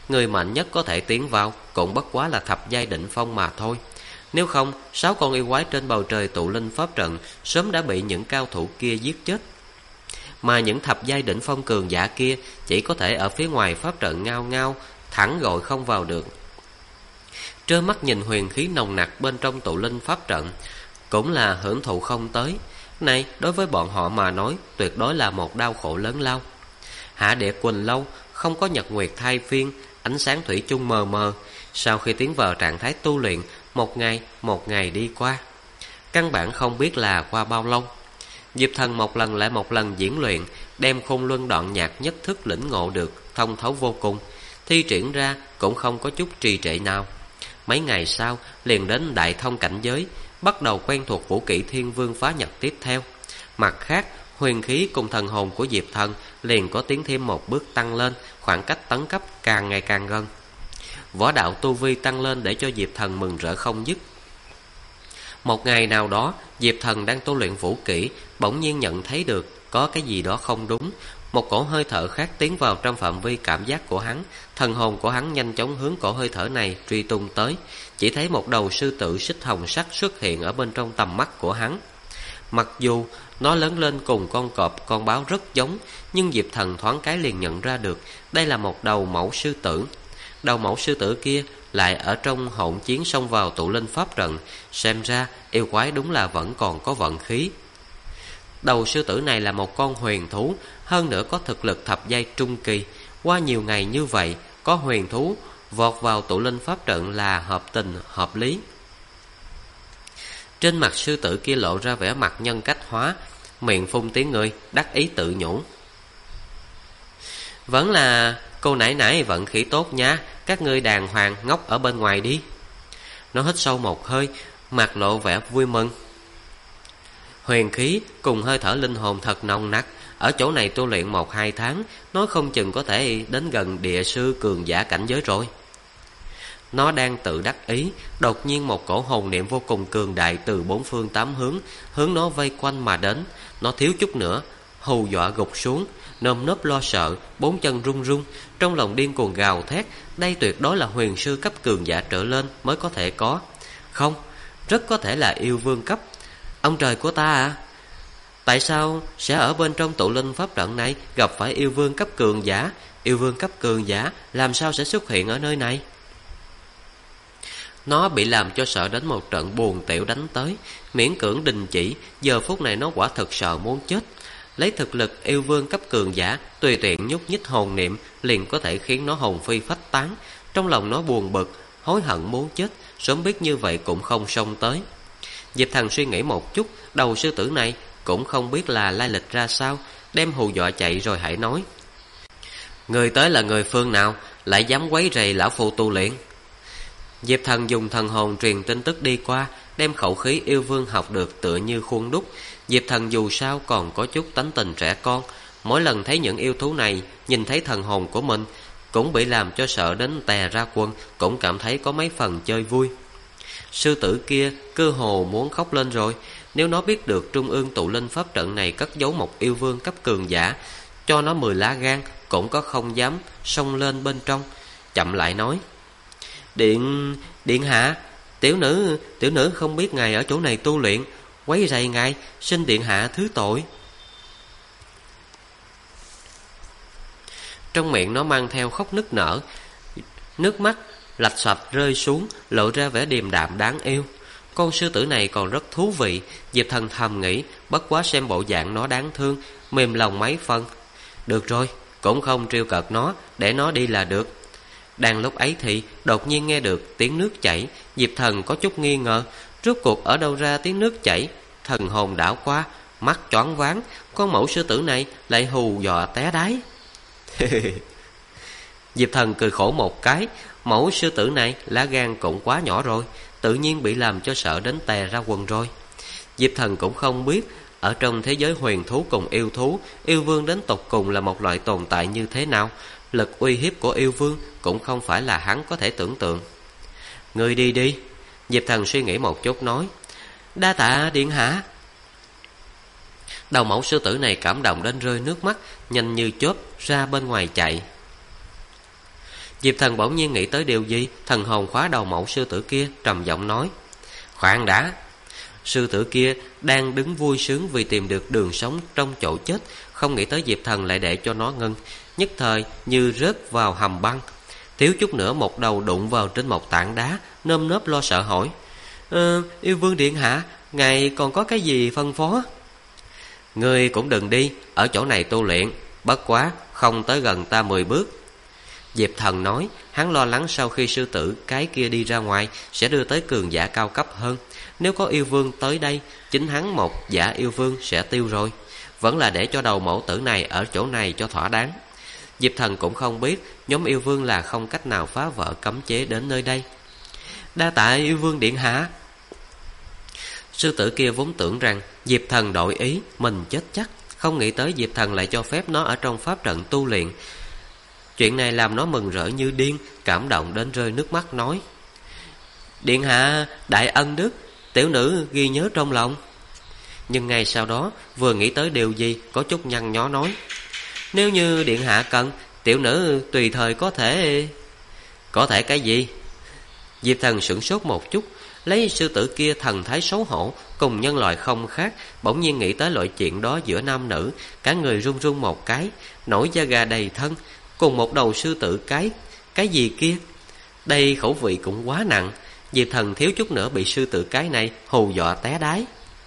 người mạnh nhất có thể tiến vào cũng bất quá là thập giai đỉnh phong mà thôi. Nếu không, 6 con yêu quái trên bầu trời tụ linh pháp trận sớm đã bị những cao thủ kia giết chết. Mà những thập giai đỉnh phong cường giả kia chỉ có thể ở phía ngoài pháp trận ngao ngao, thẳng gọi không vào được. Trơ mắt nhìn huyền khí nồng nặc bên trong tụ linh pháp trận cũng là hưởng thụ không tới. Này, đối với bọn họ mà nói, tuyệt đối là một đau khổ lớn lao. Hạ Địa Quỳnh Lâu không có nhật nguyệt thay phiên, ánh sáng thủy chung mờ mờ. Sau khi tiến vào trạng thái tu luyện, một ngày đi qua, căn bản không biết là qua bao lâu. Diệp Thần một lần lại một lần diễn luyện, đem khôn luân đoạn nhạc nhất thức lĩnh ngộ được thông thấu vô cùng, thi triển ra cũng không có chút trì trệ nào. Mấy ngày sau liền đến đại thông cảnh giới, bắt đầu quen thuộc vũ kỹ Thiên Vương Phá Nhật tiếp theo. Mặt khác, huyền khí cùng thần hồn của Diệp Thần liền có tiến thêm một bước tăng lên, khoảng cách tấn cấp càng ngày càng gần. Võ đạo tu vi tăng lên để cho Diệp Thần mừng rỡ không dứt. Một ngày nào đó, Diệp Thần đang tu luyện vũ kỹ, bỗng nhiên nhận thấy được có cái gì đó không đúng. Một cổ hơi thở khác tiến vào trong phạm vi cảm giác của hắn. Thần hồn của hắn nhanh chóng hướng cổ hơi thở này truy tung tới. Chỉ thấy một đầu sư tử xích hồng sắc xuất hiện ở bên trong tầm mắt của hắn. Mặc dù nó lớn lên cùng con cọp, con báo rất giống, nhưng Diệp Thần thoáng cái liền nhận ra được đây là một đầu mẫu sư tử. Đầu mẫu sư tử kia lại ở trong hỗn chiến xông vào tụ linh pháp trận, xem ra yêu quái đúng là vẫn còn có vận khí. Đầu sư tử này là một con huyền thú, hơn nữa có thực lực thập giai trung kỳ. Qua nhiều ngày như vậy, có huyền thú vọt vào tụ linh pháp trận là hợp tình, hợp lý. Trên mặt sư tử kia lộ ra vẻ mặt nhân cách hóa, miệng phun tiếng người, đắc ý tự nhủ. Vẫn là cô nãy nãy vận khí tốt nha, các ngươi đàng hoàng ngốc ở bên ngoài đi. Nó hít sâu một hơi, mặt lộ vẻ vui mừng. Huyền khí cùng hơi thở linh hồn thật nồng nặc, ở chỗ này tu luyện 1-2 tháng, nói không chừng có thể đến gần địa sư cường giả cảnh giới rồi. Nó đang tự đắc ý, đột nhiên một cổ hồn niệm vô cùng cường đại từ 4 phương 8 hướng nó vây quanh mà đến. Nó thiếu chút nữa hù dọa gục xuống, nơm nớp lo sợ, 4 chân run run, trong lòng điên cuồng gào thét. Đây tuyệt đối là huyền sư cấp cường giả trở lên mới có thể có. Không, rất có thể là yêu vương cấp. Ông trời của ta à, tại sao sẽ ở bên trong tụ linh pháp trận này gặp phải yêu vương cấp cường giả? Yêu vương cấp cường giả làm sao sẽ xuất hiện ở nơi này? Nó bị làm cho sợ đến một trận buồn tiểu đánh tới, miễn cưỡng đình chỉ. Giờ phút này nó quả thực sợ muốn chết. Lấy thực lực yêu vương cấp cường giả, tùy tiện nhúc nhích hồn niệm liền có thể khiến nó hồn phi phách tán. Trong lòng nó buồn bực, hối hận muốn chết, sớm biết như vậy cũng không xông tới. Diệp Thần suy nghĩ một chút, đầu sư tử này cũng không biết là lai lịch ra sao, đem hù dọa chạy rồi hãy nói. Người tới là người phương nào, lại dám quấy rầy lão phu tu luyện? Diệp Thần dùng thần hồn truyền tin tức đi qua, đem khẩu khí yêu vương học được tựa như khuôn đúc. Diệp Thần dù sao còn có chút tánh tình trẻ con, mỗi lần thấy những yêu thú này nhìn thấy thần hồn của mình cũng bị làm cho sợ đến tè ra quần, cũng cảm thấy có mấy phần chơi vui. Sư tử kia cơ hồ muốn khóc lên rồi. Nếu nó biết được trung ương tụ linh pháp trận này cất giấu một yêu vương cấp cường giả, cho nó 10 lá gan cũng có không dám xông lên bên trong. Chậm lại nói, Điện hạ, tiểu nữ không biết ngài ở chỗ này tu luyện, quấy rầy ngài, xin điện hạ thứ tội. Trong miệng nó mang theo khóc nức nở, nước mắt lạch xoạch rơi xuống, lộ ra vẻ điềm đạm đáng yêu. Con sư tử này còn rất thú vị. Diệp Thần thầm nghĩ, bất quá xem bộ dạng nó đáng thương, mềm lòng mấy phần. Được rồi, cũng không trêu cợt nó, để nó đi là được. Đang lúc ấy thì đột nhiên nghe được tiếng nước chảy. Diệp Thần có chút nghi ngờ, rốt cuộc ở đâu ra tiếng nước chảy. Thần hồn đảo qua, mắt choáng váng, con mẫu sư tử này lại hù dọa té đáy. Diệp Thần cười khổ một cái, mẫu sư tử này lá gan cũng quá nhỏ rồi, tự nhiên bị làm cho sợ đến tè ra quần rồi. Diệp Thần cũng không biết ở trong thế giới huyền thú cùng yêu thú, yêu vương đến tột cùng là một loại tồn tại như thế nào. Lực uy hiếp của yêu vương cũng không phải là hắn có thể tưởng tượng. Ngươi đi đi. Diệp Thần suy nghĩ một chút nói, đa tạ điện hạ. Đầu mẫu sư tử này cảm động đến rơi nước mắt, nhanh như chớp ra bên ngoài chạy. Diệp Thần bỗng nhiên nghĩ tới điều gì, thần hồn khóa đầu mẫu sư tử kia, trầm giọng nói: khoan đã. Sư tử kia đang đứng vui sướng vì tìm được đường sống trong chỗ chết, không nghĩ tới Diệp Thần lại để cho nó ngưng, nhất thời như rớt vào hầm băng, thiếu chút nữa một đầu đụng vào trên một tảng đá, nơm nớp lo sợ hỏi: yêu vương điện hạ, ngài còn có cái gì phân phó? Ngươi cũng đừng đi, ở chỗ này tu luyện, bất quá không tới gần ta 10 bước. Diệp Thần nói, hắn lo lắng sau khi sư tử cái kia đi ra ngoài sẽ đưa tới cường giả cao cấp hơn. Nếu có yêu vương tới đây, chính hắn một giả yêu vương sẽ tiêu rồi. Vẫn là để cho đầu mẫu tử này ở chỗ này cho thỏa đáng. Diệp Thần cũng không biết nhóm yêu vương là không cách nào phá vỡ cấm chế đến nơi đây. Đa tạ yêu vương điện hạ. Sư tử kia vốn tưởng rằng Diệp Thần đổi ý, mình chết chắc, không nghĩ tới Diệp Thần lại cho phép nó ở trong pháp trận tu luyện. Chuyện này làm nó mừng rỡ như điên, cảm động đến rơi nước mắt, nói: điện hạ đại ân đức, tiểu nữ ghi nhớ trong lòng. Nhưng ngay sau đó vừa nghĩ tới điều gì, có chút nhăn nhó nói: nếu như điện hạ cần, tiểu nữ tùy thời có thể. Có thể cái gì? Diệp Thần sửng sốt một chút, lấy sư tử kia thần thái xấu hổ, cùng nhân loại không khác, bỗng nhiên nghĩ tới loại chuyện đó giữa nam nữ, cả người run run một cái, nổi da gà đầy thân, cùng một đầu sư tử cái gì kia. Đây khẩu vị cũng quá nặng, Diệp Thần thiếu chút nữa bị sư tử cái này hù dọa té đái.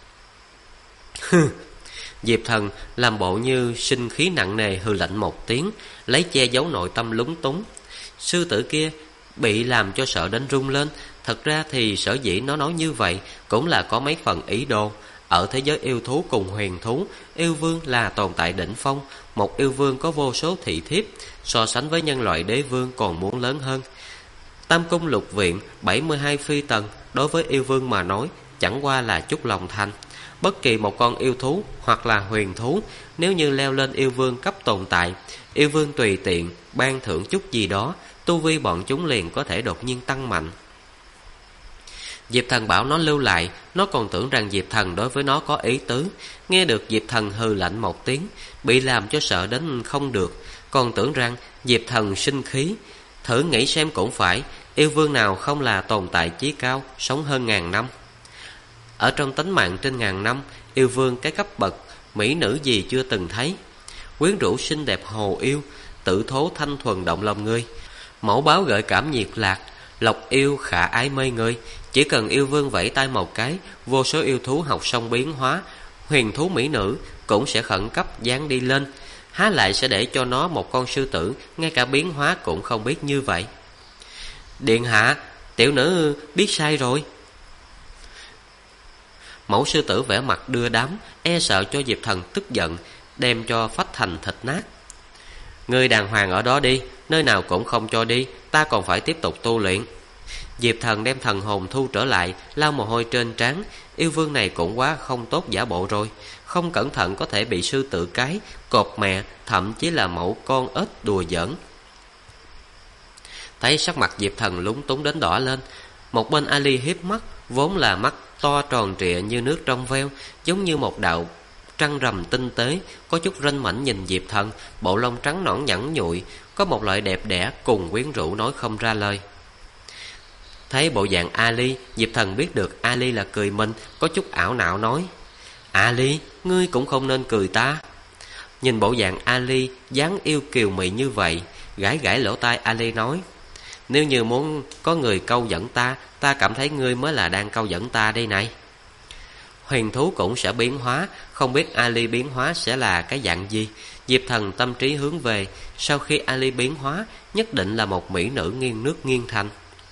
Diệp Thần làm bộ như sinh khí nặng nề, hừ lạnh một tiếng, lấy che giấu nội tâm lúng túng. Sư tử kia bị làm cho sợ đến run lên. Thật ra thì sở dĩ nó nói như vậy cũng là có mấy phần ý đồ. Ở thế giới yêu thú cùng huyền thú, yêu vương là tồn tại đỉnh phong. Một yêu vương có vô số thị thiếp, so sánh với nhân loại đế vương còn muốn lớn hơn. Tam cung lục viện, 72 phi tần, đối với yêu vương mà nói chẳng qua là chút lòng thành. Bất kỳ một con yêu thú hoặc là huyền thú, nếu như leo lên yêu vương cấp tồn tại, yêu vương tùy tiện ban thưởng chút gì đó, tu vi bọn chúng liền có thể đột nhiên tăng mạnh. Diệp Thần bảo nó lưu lại, nó còn tưởng rằng Diệp Thần đối với nó có ý tứ. Nghe được Diệp Thần hừ lạnh một tiếng, bị làm cho sợ đến không được, còn tưởng rằng Diệp Thần sinh khí. Thử nghĩ xem cũng phải, yêu vương nào không là tồn tại chí cao, sống hơn ngàn năm. Ở trong tính mạng trên ngàn năm, yêu vương cái cấp bậc mỹ nữ gì chưa từng thấy. Quyến rũ xinh đẹp hồ yêu, tự thố thanh thuần động lòng người, mẫu báo gợi cảm nhiệt lạc, lộc yêu khả ái mê người. Chỉ cần yêu vương vẫy tay một cái, vô số yêu thú học xong biến hóa, huyền thú mỹ nữ cũng sẽ khẩn cấp dán đi lên. Há lại sẽ để cho nó một con sư tử ngay cả biến hóa cũng không biết như vậy? Điện hạ, tiểu nữ biết sai rồi. Mẫu sư tử vẻ mặt đưa đám, e sợ cho Diệp Thần tức giận, đem cho phách thành thịt nát. Ngươi đàng hoàng ở đó đi, nơi nào cũng không cho đi, ta còn phải tiếp tục tu luyện. Diệp Thần đem thần hồn thu trở lại, lau mồ hôi trên trán. Yêu vương này cũng quá không tốt giả bộ rồi, không cẩn thận có thể bị sư tử cái, cọp mẹ, thậm chí là mẫu con ếch đùa giỡn. Thấy sắc mặt Diệp Thần lúng túng đến đỏ lên, một bên Ali hiếp mắt, vốn là mắt to tròn trịa như nước trong veo, giống như một đạo trăng rằm tinh tế, có chút ranh mảnh nhìn Diệp Thần, bộ lông trắng nõn nhẵn nhụi, có một loại đẹp đẽ cùng quyến rũ nói không ra lời. Thấy bộ dạng Ali, Diệp Thần biết được Ali là cười mình, có chút ảo não nói: Ali, ngươi cũng không nên cười ta. Nhìn bộ dạng Ali dáng yêu kiều mị như vậy, gãi gãi lỗ tai Ali nói: nếu như muốn có người câu dẫn ta, ta cảm thấy ngươi mới là đang câu dẫn ta đây này. Huyền thú cũng sẽ biến hóa, không biết Ali biến hóa sẽ là cái dạng gì. Diệp Thần tâm trí hướng về, sau khi Ali biến hóa, nhất định là một mỹ nữ nghiêng nước nghiêng thành.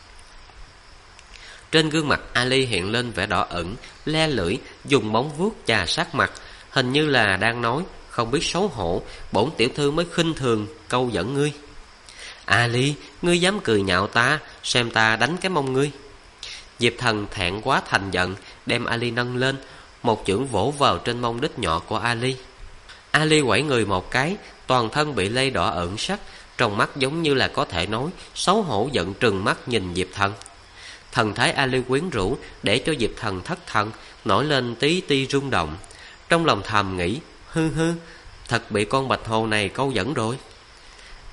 Trên gương mặt Ali hiện lên vẻ đỏ ửng, le lưỡi, dùng móng vuốt chà sát mặt, hình như là đang nói: không biết xấu hổ, bổn tiểu thư mới khinh thường câu dẫn ngươi. Ali, ngươi dám cười nhạo ta, xem ta đánh cái mông ngươi. Diệp Thần thẹn quá thành giận, đem Ali nâng lên, một chưởng vỗ vào trên mông đít nhỏ của Ali. Ali quẩy người một cái, toàn thân bị lây đỏ ửng sắc, trong mắt giống như là có thể nói, xấu hổ giận trừng mắt nhìn Diệp Thần. Thần thái Ali quyến rũ để cho Diệp Thần thất thần, nổi lên tí ti rung động. Trong lòng thầm nghĩ: hư hư, thật bị con bạch hồ này câu dẫn rồi.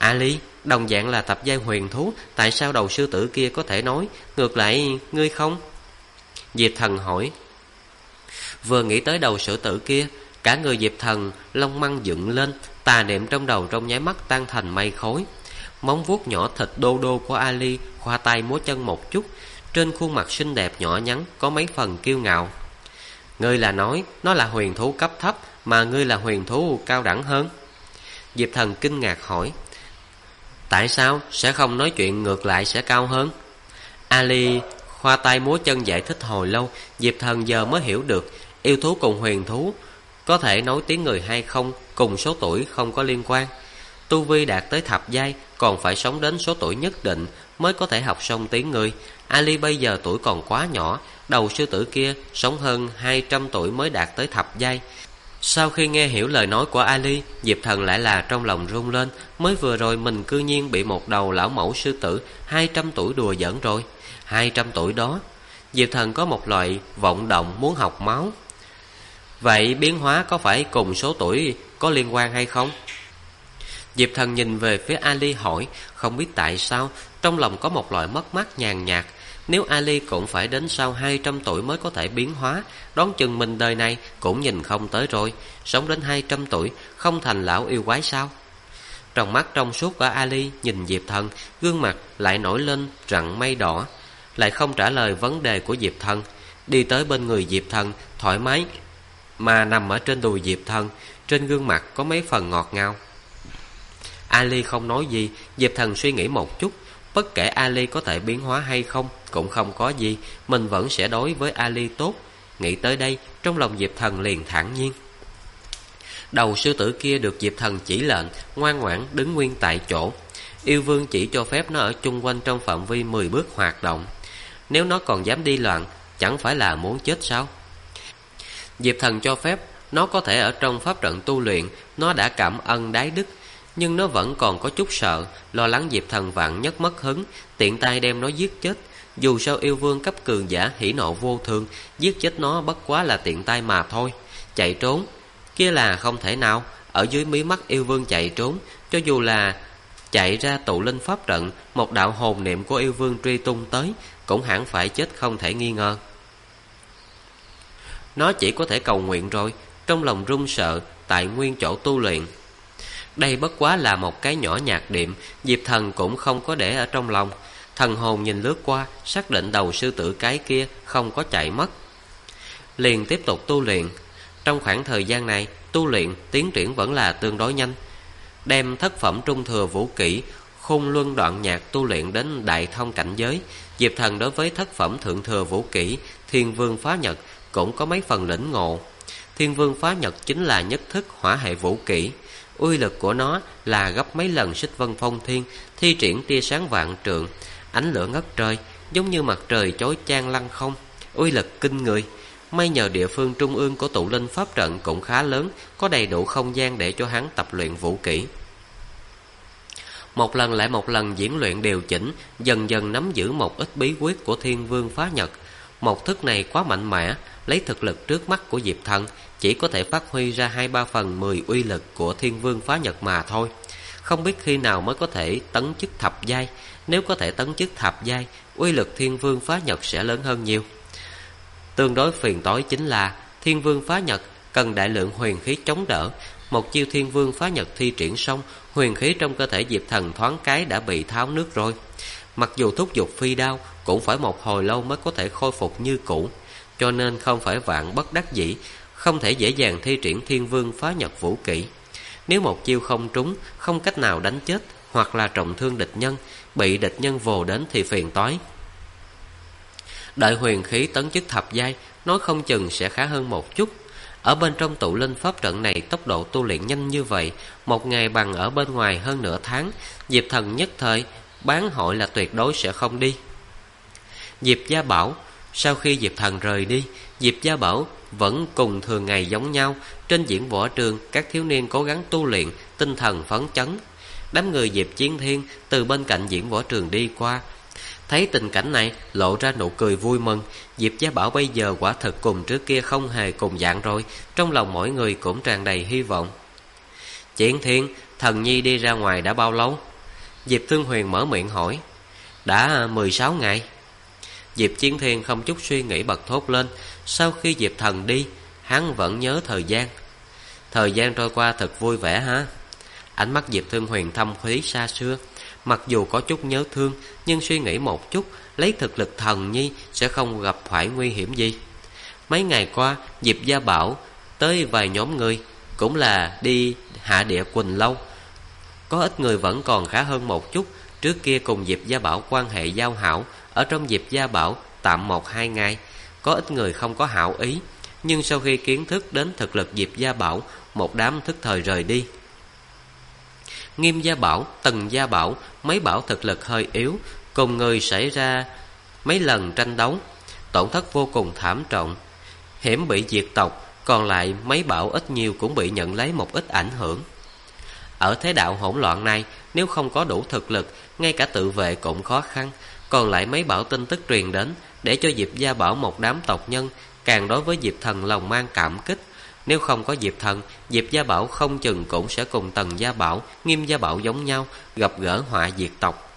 Ali, đồng dạng là tập giai huyền thú, tại sao đầu sư tử kia có thể nói, ngược lại ngươi không? Diệp Thần hỏi. Vừa nghĩ tới đầu sư tử kia, cả người Diệp Thần lông măng dựng lên, tà niệm trong đầu trong nháy mắt tan thành mây khói. Móng vuốt nhỏ thịt đô đô của Ali khoa tay múa chân một chút, trên khuôn mặt xinh đẹp nhỏ nhắn có mấy phần kiêu ngạo. Ngươi là nói nó là huyền thú cấp thấp, mà ngươi là huyền thú cao đẳng hơn? Diệp Thần kinh ngạc hỏi. Tại sao sẽ không nói chuyện ngược lại sẽ cao hơn? Ali khoa tay múa chân giải thích hồi lâu. Diệp Thần giờ mới hiểu được, yêu thú cùng huyền thú có thể nói tiếng người hay không, cùng số tuổi không có liên quan. Tu vi đạt tới thập giai còn phải sống đến số tuổi nhất định mới có thể học xong tiếng người. Ali bây giờ tuổi còn quá nhỏ, đầu sư tử kia sống hơn 200 tuổi mới đạt tới thập giai. Sau khi nghe hiểu lời nói của Ali, Diệp Thần lại là trong lòng rung lên. Mới vừa rồi mình cư nhiên bị một đầu lão mẫu sư tử 200 tuổi đùa giỡn rồi. 200 tuổi đó, Diệp Thần có một loại vọng động muốn học máu. Vậy biến hóa có phải cùng số tuổi có liên quan hay không? Diệp Thần nhìn về phía Ali hỏi. Không biết tại sao trong lòng có một loại mất mát nhàn nhạt. Nếu Ali cũng phải đến sau 200 tuổi mới có thể biến hóa, đoán chừng mình đời này cũng nhìn không tới rồi. Sống đến 200 tuổi không thành lão yêu quái sao? Trong mắt trong suốt của Ali nhìn Diệp Thần, gương mặt lại nổi lên rặng mây đỏ, lại không trả lời vấn đề của Diệp Thần. Đi tới bên người Diệp Thần, thoải mái mà nằm ở trên đùi Diệp Thần, trên gương mặt có mấy phần ngọt ngào. Ali không nói gì. Diệp Thần suy nghĩ một chút, bất kể Ali có thể biến hóa hay không cũng không có gì, mình vẫn sẽ đối với Ali tốt. Nghĩ tới đây, trong lòng Diệp Thần liền thản nhiên. Đầu sư tử kia được Diệp Thần chỉ lệnh, ngoan ngoãn đứng nguyên tại chỗ. Yêu Vương chỉ cho phép nó ở chung quanh trong phạm vi 10 bước hoạt động. Nếu nó còn dám đi loạn, chẳng phải là muốn chết sao? Diệp Thần cho phép nó có thể ở trong pháp trận tu luyện. Nó đã cảm ơn đái đức, nhưng nó vẫn còn có chút sợ, lo lắng Diệp Thần vạn nhất mất hứng, tiện tay đem nó giết chết. Dù sao yêu vương cấp cường giả hỉ nộ vô thường, giết chết nó bất quá là tiện tay mà thôi. Chạy trốn kia là không thể nào. Ở dưới mí mắt yêu vương chạy trốn, cho dù là chạy ra tụ linh pháp trận, một đạo hồn niệm của yêu vương truy tung tới, cũng hẳn phải chết không thể nghi ngờ. Nó chỉ có thể cầu nguyện rồi, trong lòng run sợ tại nguyên chỗ tu luyện. Đây bất quá là một cái nhỏ nhạc điểm, Diệp Thần cũng không có để ở trong lòng. Thần hồn nhìn lướt qua, xác định đầu sư tử cái kia không có chạy mất, liền tiếp tục tu luyện. Trong khoảng thời gian này, tu luyện tiến triển vẫn là tương đối nhanh. Đem thất phẩm trung thừa vũ kỹ Khôn Luân Đoạn Nhạc tu luyện đến đại thông cảnh giới. Diệp Thần đối với thất phẩm thượng thừa vũ kỹ Thiên Vương Phá Nhật cũng có mấy phần lĩnh ngộ. Thiên Vương Phá Nhật chính là nhất thức hỏa hệ vũ kỹ. Uy lực của nó là gấp mấy lần Xích Vân Phong Thiên, thi triển tia sáng vạn trượng, ánh lửa ngất trời, giống như mặt trời chói chang lăng không, uy lực kinh người. May nhờ địa phương trung ương của tụ linh pháp trận cũng khá lớn, có đầy đủ không gian để cho hắn tập luyện vũ kỹ. Một lần lại một lần diễn luyện điều chỉnh, dần dần nắm giữ một ít bí quyết của Thiên Vương Phá Nhật. Một thức này quá mạnh mẽ, lấy thực lực trước mắt của Diệp Thần chỉ có thể phát huy ra 2/3/10 uy lực của Thiên Vương Phá Nhật mà thôi. Không biết khi nào mới có thể tấn chức thập giai. Nếu có thể tấn chức thập giai, uy lực Thiên Vương Phá Nhật sẽ lớn hơn nhiều. Tương đối phiền toái chính là Thiên Vương Phá Nhật cần đại lượng huyền khí chống đỡ. Một chiêu Thiên Vương Phá Nhật thi triển xong, huyền khí trong cơ thể Diệp Thần thoáng cái đã bị tháo nước rồi. Mặc dù thúc giục phi đao, cũng phải một hồi lâu mới có thể khôi phục như cũ. Cho nên không phải vạn bất đắc dĩ, không thể dễ dàng thi triển Thiên Vương Phá Nhật vũ kỹ. Nếu một chiêu không trúng, không cách nào đánh chết, hoặc là trọng thương địch nhân, bị địch nhân vồ đến thì phiền toái. Đợi huyền khí tấn chức thập giai, nói không chừng sẽ khá hơn một chút. Ở bên trong tụ linh pháp trận này tốc độ tu luyện nhanh như vậy, một ngày bằng ở bên ngoài hơn nửa tháng. Diệp Thần nhất thời bán hội là tuyệt đối sẽ không đi. Diệp Gia Bảo. Sau khi Diệp Thần rời đi, Diệp Gia Bảo vẫn cùng thường ngày giống nhau. Trên diễn võ trường, các thiếu niên cố gắng tu luyện, tinh thần phấn chấn. Đám người Diệp Chiến Thiên từ bên cạnh diễn võ trường đi qua, thấy tình cảnh này lộ ra nụ cười vui mừng. Diệp Gia Bảo bây giờ quả thực cùng trước kia không hề cùng dạng rồi. Trong lòng mỗi người cũng tràn đầy hy vọng. Chiến Thiên, Thần Nhi đi ra ngoài đã bao lâu? Diệp Thương Huyền mở miệng hỏi. Đã 16 ngày. Diệp Chiến Thiên không chút suy nghĩ bật thốt lên. Sau khi Diệp Thần đi, hắn vẫn nhớ thời gian. Thời gian trôi qua thật vui vẻ hả? Ánh mắt Diệp Thương Huyền thâm thúy xa xưa. Mặc dù có chút nhớ thương, nhưng suy nghĩ một chút, lấy thực lực thần nhi sẽ không gặp phải nguy hiểm gì. Mấy ngày qua, Diệp Gia Bảo tới vài nhóm người, cũng là đi hạ địa Quỳnh Lâu. Có ít người vẫn còn khá hơn một chút. Trước kia cùng Diệp Gia Bảo quan hệ giao hảo, ở trong Diệp Gia Bảo tạm 1-2 ngày. Có ít người không có hảo ý, nhưng sau khi kiến thức đến thực lực Diệp Gia Bảo, một đám thức thời rời đi. Nghiêm Gia Bảo, Tần Gia Bảo, mấy bảo thực lực hơi yếu, cùng người xảy ra mấy lần tranh đấu, tổn thất vô cùng thảm trọng, hiểm bị diệt tộc. Còn lại mấy bảo ít nhiều cũng bị nhận lấy một ít ảnh hưởng. Ở thế đạo hỗn loạn này, nếu không có đủ thực lực, ngay cả tự vệ cũng khó khăn. Còn lại mấy bảo tin tức truyền đến, để cho Diệp Gia Bảo một đám tộc nhân càng đối với Diệp Thần lòng mang cảm kích. Nếu không có Diệp Thần, Diệp Gia Bảo không chừng cũng sẽ cùng Tần Gia Bảo, Nghiêm Gia Bảo giống nhau, gặp gỡ họa diệt tộc.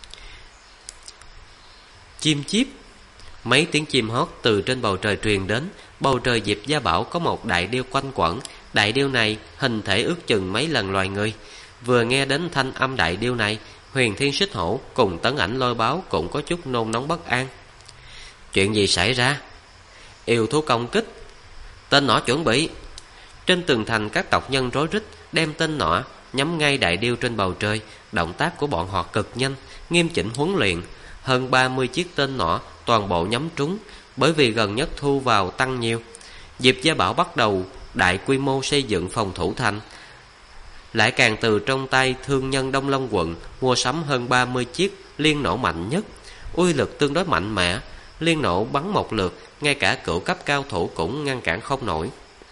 Chim chíp. Mấy tiếng chim hót từ trên bầu trời truyền đến. Bầu trời Diệp Gia Bảo có một đại điêu quanh quẩn. Đại điêu này hình thể ước chừng mấy lần loài người. Vừa nghe đến thanh âm đại điêu này, Huyền Thiên Xích Hổ cùng Tấn Ảnh Lôi Báo cũng có chút nôn nóng bất an. Chuyện gì xảy ra? Yêu thú công kích. Tên nỏ chuẩn bị. Trên tường thành các tộc nhân rối rít đem tên nỏ nhắm ngay đại điêu trên bầu trời. Động tác của bọn họ cực nhanh, nghiêm chỉnh huấn luyện. Hơn 30 chiếc tên nỏ toàn bộ nhắm trúng, bởi vì gần nhất thu vào tăng nhiều. Diệp Gia Bảo bắt đầu đại quy mô xây dựng phòng thủ thành, lại càng từ trong tay thương nhân Đông Long quận mua sắm hơn 30 chiếc liên nổ mạnh nhất, uy lực tương đối mạnh mẽ. Liên nổ bắn một lượt, ngay cả cửu cấp cao thủ cũng ngăn cản không nổi.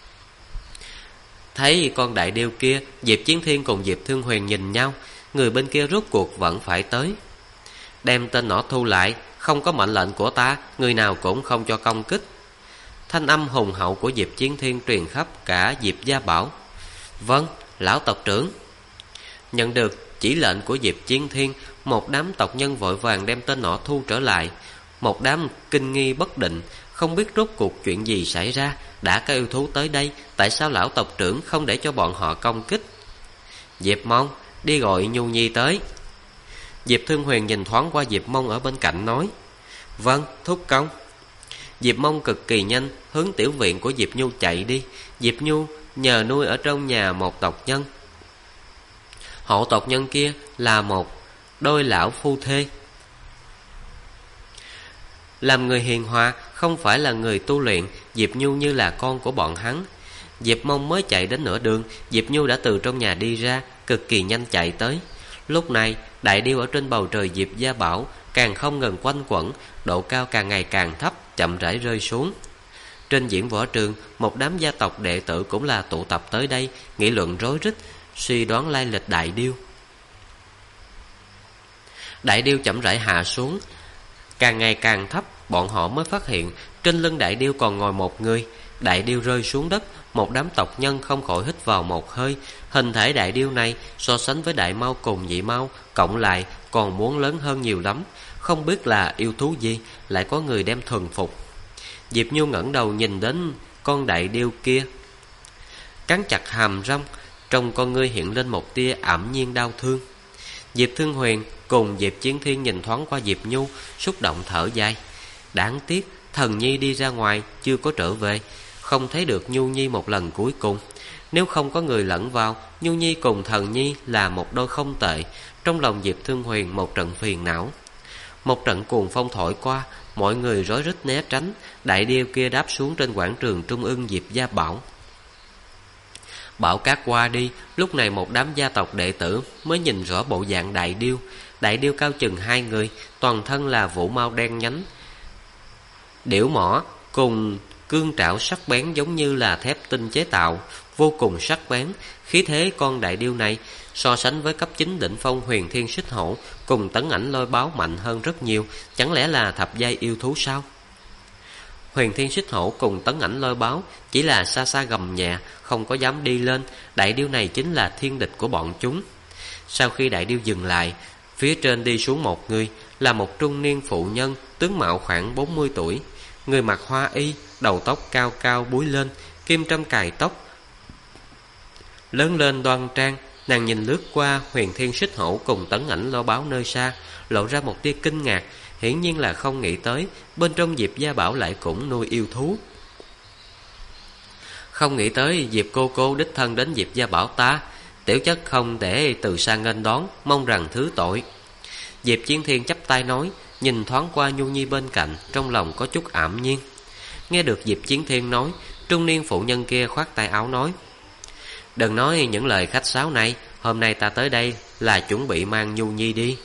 Thấy con đại điêu kia, Diệp Chiến Thiên cùng Diệp Thương Huyền nhìn nhau. Người bên kia rốt cuộc vẫn phải tới. Đem tên nỏ thu lại, không có mệnh lệnh của ta, người nào cũng không cho công kích. Thanh âm hùng hậu của Diệp Chiến Thiên truyền khắp cả Diệp Gia Bảo. Vâng, lão tộc trưởng. Nhận được chỉ lệnh của Diệp Chiến Thiên, một đám tộc nhân vội vàng đem tên nỏ thu trở lại. Một đám kinh nghi bất định, không biết rốt cuộc chuyện gì xảy ra. Đã có yêu thú tới đây, tại sao lão tộc trưởng không để cho bọn họ công kích? Diệp Mông, đi gọi Nhu Nhi tới. Diệp Thương Huyền nhìn thoáng qua Diệp Mông ở bên cạnh nói. Vâng, thúc công. Diệp Mông cực kỳ nhanh hướng tiểu viện của Diệp Nhu chạy đi. Diệp Nhu nhờ nuôi ở trong nhà một tộc nhân. Hộ tộc nhân kia là một đôi lão phu thê. Làm người hiền hòa, không phải là người tu luyện. Diệp Nhu như là con của bọn hắn. Diệp Mông mới chạy đến nửa đường, Diệp Nhu đã từ trong nhà đi ra, cực kỳ nhanh chạy tới. Lúc này đại điêu ở trên bầu trời Diệp Gia Bảo càng không ngừng quanh quẩn, độ cao càng ngày càng thấp, chậm rãi rơi xuống. Trên diễn võ trường, một đám gia tộc đệ tử cũng là tụ tập tới đây, nghị luận rối rít, suy đoán lai lịch đại điêu. Đại điêu chậm rãi hạ xuống, càng ngày càng thấp. Bọn họ mới phát hiện trên lưng đại điêu còn ngồi một người. Đại điêu rơi xuống đất, một đám tộc nhân không khỏi hít vào một hơi. Hình thể đại điêu này so sánh với đại mao cùng nhị mao cộng lại còn muốn lớn hơn nhiều lắm. Không biết là yêu thú gì, lại có người đem thuần phục. Diệp Nhu ngẩng đầu nhìn đến con đại điêu kia, cắn chặt hàm răng, trong con ngươi hiện lên một tia ảm nhiên đau thương. Diệp Thương Huyền cùng Diệp Chiến Thiên nhìn thoáng qua Diệp Nhu, xúc động thở dài. Đáng tiếc thần nhi đi ra ngoài chưa có trở về, không thấy được Nhu Nhi một lần cuối cùng. Nếu không có người lẫn vào, Nhu Nhi cùng thần nhi là một đôi không tệ. Trong lòng Diệp Thương Huyền một trận phiền não. Một trận cuồng phong thổi qua, mọi người rối rít né tránh. Đại điêu kia đáp xuống trên quảng trường trung ương Diệp Gia Bảo. Bão cát qua đi, lúc này một đám gia tộc đệ tử mới nhìn rõ bộ dạng đại điêu. Đại điêu cao chừng 2 người, toàn thân là vũ mao đen nhánh, điểu mỏ cùng cương trảo sắc bén giống như là thép tinh chế tạo, vô cùng sắc bén. Khí thế con đại điêu này so sánh với cấp 9 đỉnh phong Huyền Thiên Xích Hổ cùng Tấn Ảnh Lôi Báo mạnh hơn rất nhiều. Chẳng lẽ là thập giai yêu thú sao? Huyền Thiên Xích Hổ cùng Tấn Ảnh Lôi Báo chỉ là xa xa gầm nhẹ, không có dám đi lên. Đại điêu này chính là thiên địch của bọn chúng. Sau khi đại điêu dừng lại, Phía trên đi xuống một người, là một trung niên phụ nhân, tướng mạo khoảng 40 tuổi. Người mặc hoa y, đầu tóc cao cao búi lên, kim trâm cài tóc lớn lên đoan trang. Nàng nhìn lướt qua Huyền Thiên Xích Hổ cùng Tấn Ảnh Lo Báo nơi xa, lộ ra một tia kinh ngạc, hiển nhiên là không nghĩ tới bên trong Diệp Gia Bảo lại cũng nuôi yêu thú. Không nghĩ tới Diệp cô đích thân đến Diệp Gia Bảo ta, tiểu chất không để từ xa nghênh đón, mong rằng thứ tội. Diệp Chiến Thiên chắp tay nói, nhìn thoáng qua Nhu Nhi bên cạnh, trong lòng có chút ảm nhiên. Nghe được Diệp Chiến Thiên nói, trung niên phụ nhân kia khoát tay áo nói, đừng nói những lời khách sáo này, hôm nay ta tới đây là chuẩn bị mang Nhu Nhi đi.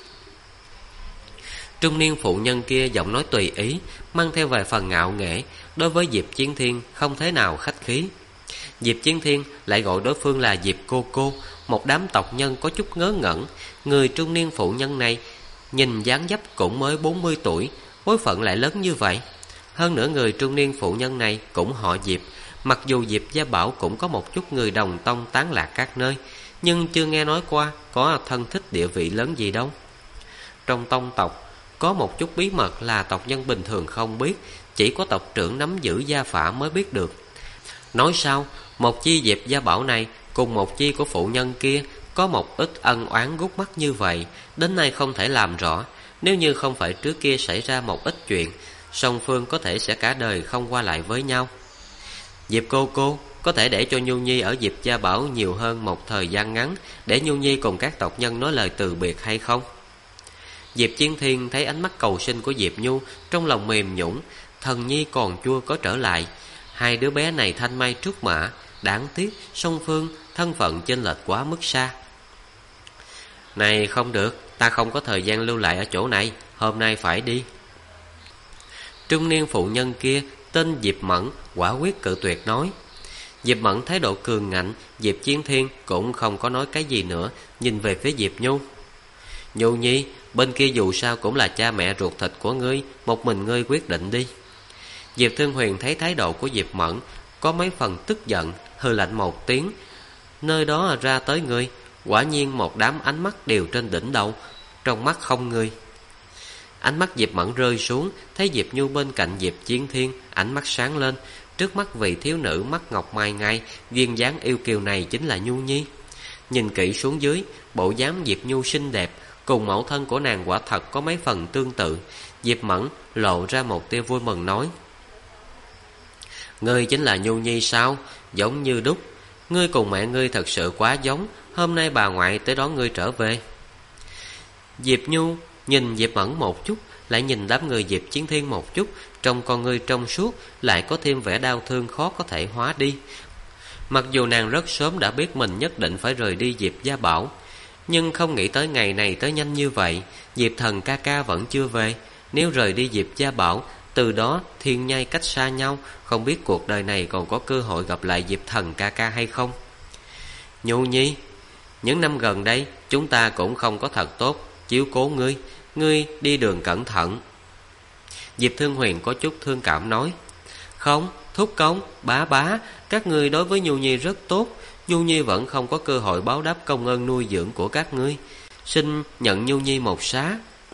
Trung niên phụ nhân kia giọng nói tùy ý, mang theo vài phần ngạo nghễ, đối với Diệp Chiến Thiên không thế nào khách khí. Diệp Chiến Thiên lại gọi đối phương là Diệp cô, một đám tộc nhân có chút ngớ ngẩn. Người trung niên phụ nhân này nhìn dáng dấp cũng mới 40 tuổi, bối phận lại lớn như vậy. Hơn nữa người trung niên phụ nhân này cũng họ Diệp. Mặc dù Diệp Gia Bảo cũng có một chút người đồng tông tán lạc các nơi, nhưng chưa nghe nói qua có thân thích địa vị lớn gì đâu. Trong tông tộc có một chút bí mật là tộc nhân bình thường không biết, chỉ có tộc trưởng nắm giữ gia phả mới biết được. Nói sao, một chi Diệp Gia Bảo này cùng một chi của phụ nhân kia có một ít ân oán gút mắt như vậy, đến nay không thể làm rõ. Nếu như không phải trước kia xảy ra một ít chuyện, song phương có thể sẽ cả đời không qua lại với nhau. Diệp cô có thể để cho Nhu Nhi ở Diệp Gia Bảo nhiều hơn một thời gian ngắn, để Nhu Nhi cùng các tộc nhân nói lời từ biệt hay không? Diệp Chiến Thiên thấy ánh mắt cầu xin của Diệp Nhu, trong lòng mềm nhũn, thần nhi còn chưa có trở lại. Hai đứa bé này thanh mai trúc mã, đáng tiếc song phương thân phận chênh lệch quá mức xa. Này không được, ta không có thời gian lưu lại ở chỗ này, hôm nay phải đi. Trung niên phụ nhân kia tên Diệp Mẫn quả quyết cự tuyệt nói. Diệp Mẫn thái độ cường ngạnh, Diệp Chiến Thiên cũng không có nói cái gì nữa, nhìn về phía Diệp Nhu. Nhu Nhi, bên kia dù sao cũng là cha mẹ ruột thịt của ngươi, một mình ngươi quyết định đi. Diệp Thương Huyền thấy thái độ của Diệp Mẫn có mấy phần tức giận, hừ lạnh một tiếng. Nơi đó ra tới ngươi, quả nhiên một đám ánh mắt đều trên đỉnh đầu, trong mắt không ngươi. Ánh mắt Diệp Mẫn rơi xuống, thấy Diệp Nhu bên cạnh Diệp Chiến Thiên, ánh mắt sáng lên. Trước mắt vị thiếu nữ mắt ngọc mai ngay, duyên dáng yêu kiều này chính là Nhu Nhi. Nhìn kỹ xuống dưới, bộ dáng Diệp Nhu xinh đẹp, cùng mẫu thân của nàng quả thật có mấy phần tương tự. Diệp Mẫn lộ ra một tia vui mừng nói, ngươi chính là Nhu Nhi sao? Giống như đúc. Ngươi cùng mẹ ngươi thật sự quá giống, hôm nay bà ngoại tới đón ngươi trở về. Diệp Nhu nhìn Diệp Mẫn một chút, lại nhìn đám người Diệp Chiến Thiên một chút, trong con ngươi trong suốt lại có thêm vẻ đau thương khó có thể hóa đi. Mặc dù nàng rất sớm đã biết mình nhất định phải rời đi Diệp Gia Bảo, nhưng không nghĩ tới ngày này tới nhanh như vậy. Diệp Thần ca ca vẫn chưa về. Nếu rời đi Diệp Gia Bảo, từ đó thiên nhai cách xa nhau, không biết cuộc đời này còn có cơ hội gặp lại Diệp Thần ca ca hay không. Nhu Nhi, những năm gần đây chúng ta cũng không có thật tốt chiếu cố ngươi, ngươi đi đường cẩn thận. Diệp Thương Huyền có chút thương cảm nói, không, thúc công, bá, các ngươi đối với Nhu Nhi rất tốt, Nhu Nhi vẫn không có cơ hội báo đáp công ơn nuôi dưỡng của các ngươi, xin nhận Nhu Nhi một xá.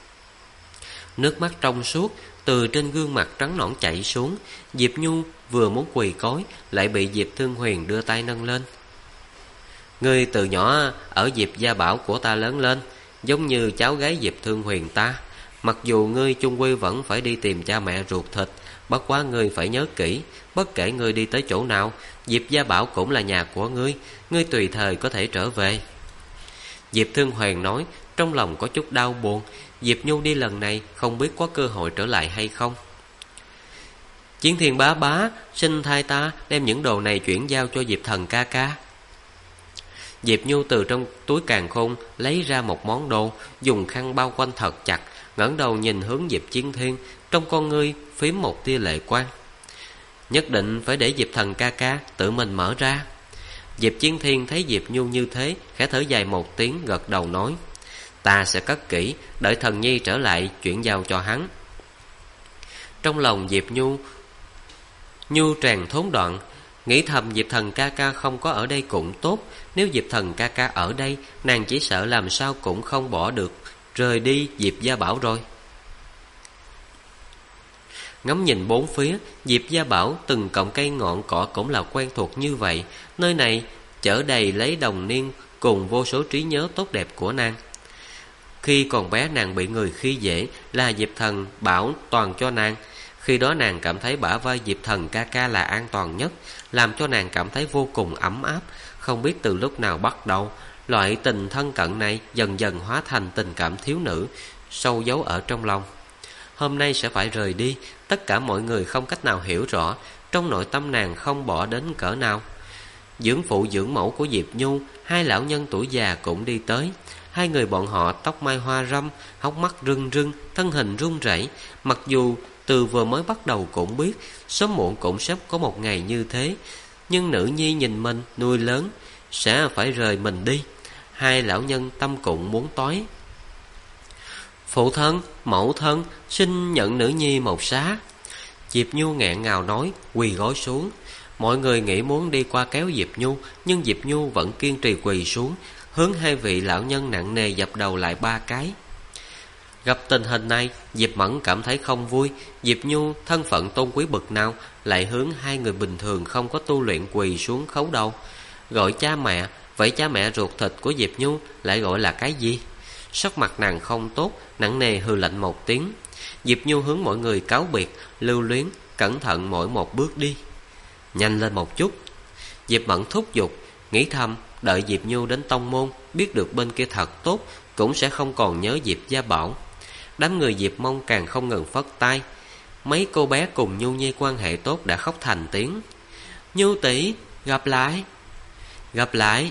Nước mắt trong suốt từ trên gương mặt trắng nõn chảy xuống. Diệp Nhu vừa muốn quỳ cối, lại bị Diệp Thương Huyền đưa tay nâng lên. Ngươi từ nhỏ ở Diệp Gia Bảo của ta lớn lên, giống như cháu gái Diệp Thương Huyền ta. Mặc dù ngươi chung quy vẫn phải đi tìm cha mẹ ruột thịt, bất quá ngươi phải nhớ kỹ, bất kể ngươi đi tới chỗ nào, Diệp Gia Bảo cũng là nhà của ngươi, ngươi tùy thời có thể trở về. Diệp Thương Huyền nói, trong lòng có chút đau buồn. Diệp Nhu đi lần này không biết có cơ hội trở lại hay không. Chiến Thiên bá, xin thay ta đem những đồ này chuyển giao cho Diệp Thần ca ca. Diệp Nhu từ trong túi càn khôn lấy ra một món đồ, dùng khăn bao quanh thật chặt, ngẩng đầu nhìn hướng Diệp Chiến Thiên, trong con ngươi phím một tia lệ quang. Nhất định phải để Diệp Thần ca ca tự mình mở ra. Diệp Chiến Thiên thấy Diệp Nhu như thế, khẽ thở dài một tiếng, gật đầu nói, ta sẽ cất kỹ, đợi thần nhi trở lại chuyển giao cho hắn. Trong lòng Diệp Nhu tràn thốn đoạn, nghĩ thầm Diệp Thần ca ca không có ở đây cũng tốt. Nếu Diệp Thần ca ca ở đây, nàng chỉ sợ làm sao cũng không bỏ được rời đi Diệp Gia Bảo rồi. Ngắm nhìn bốn phía, Diệp Gia Bảo từng cọng cây ngọn cỏ cũng là quen thuộc như vậy. Nơi này chở đầy lấy đồng niên cùng vô số trí nhớ tốt đẹp của nàng. Khi còn bé nàng bị người khi dễ là Diệp Thần bảo toàn cho nàng. Khi đó nàng cảm thấy bả vai Diệp Thần ca ca là an toàn nhất, làm cho nàng cảm thấy vô cùng ấm áp. Không biết từ lúc nào bắt đầu, loại tình thân cận này dần dần hóa thành tình cảm thiếu nữ, sâu giấu ở trong lòng. Hôm nay sẽ phải rời đi, tất cả mọi người không cách nào hiểu rõ trong nội tâm nàng không bỏ đến cỡ nào. Dưỡng phụ dưỡng mẫu của Diệp Nhu, hai lão nhân tuổi già cũng đi tới. Hai người bọn họ tóc mai hoa râm, hốc mắt rưng rưng, thân hình run rẩy. Mặc dù từ vừa mới bắt đầu cũng biết sớm muộn cũng sắp có một ngày như thế, nhưng nữ nhi nhìn mình nuôi lớn sẽ phải rời mình đi. Hai lão nhân tâm cũng muốn toái. Phụ thân, mẫu thân, xin nhận nữ nhi một xá. Diệp Nhu nghẹn ngào nói, quỳ gối xuống. Mọi người nghĩ muốn đi qua kéo Diệp Nhu, nhưng Diệp Nhu vẫn kiên trì quỳ xuống, hướng hai vị lão nhân nặng nề dập đầu lại 3 cái. Gặp tình hình này, Diệp Mẫn cảm thấy không vui. Diệp Nhu thân phận tôn quý bậc nào lại hướng hai người bình thường không có tu luyện quỳ xuống khấu đầu. Gọi cha mẹ, vậy cha mẹ ruột thịt của Diệp Nhu lại gọi là cái gì? Sắc mặt nàng không tốt, nặng nề hừ lạnh một tiếng. Diệp Nhu hướng mọi người cáo biệt, lưu luyến, cẩn thận mỗi một bước đi. Nhanh lên một chút. Diệp Mẫn thúc giục, nghĩ thầm, đợi Diệp Nhu đến tông môn, biết được bên kia thật tốt, cũng sẽ không còn nhớ Diệp Gia Bảo. Đám người Diệp Mông càng không ngừng phất tay. Mấy cô bé cùng Nhu Nhi quan hệ tốt đã khóc thành tiếng. Nhu tỷ, gặp lại. Gặp lại.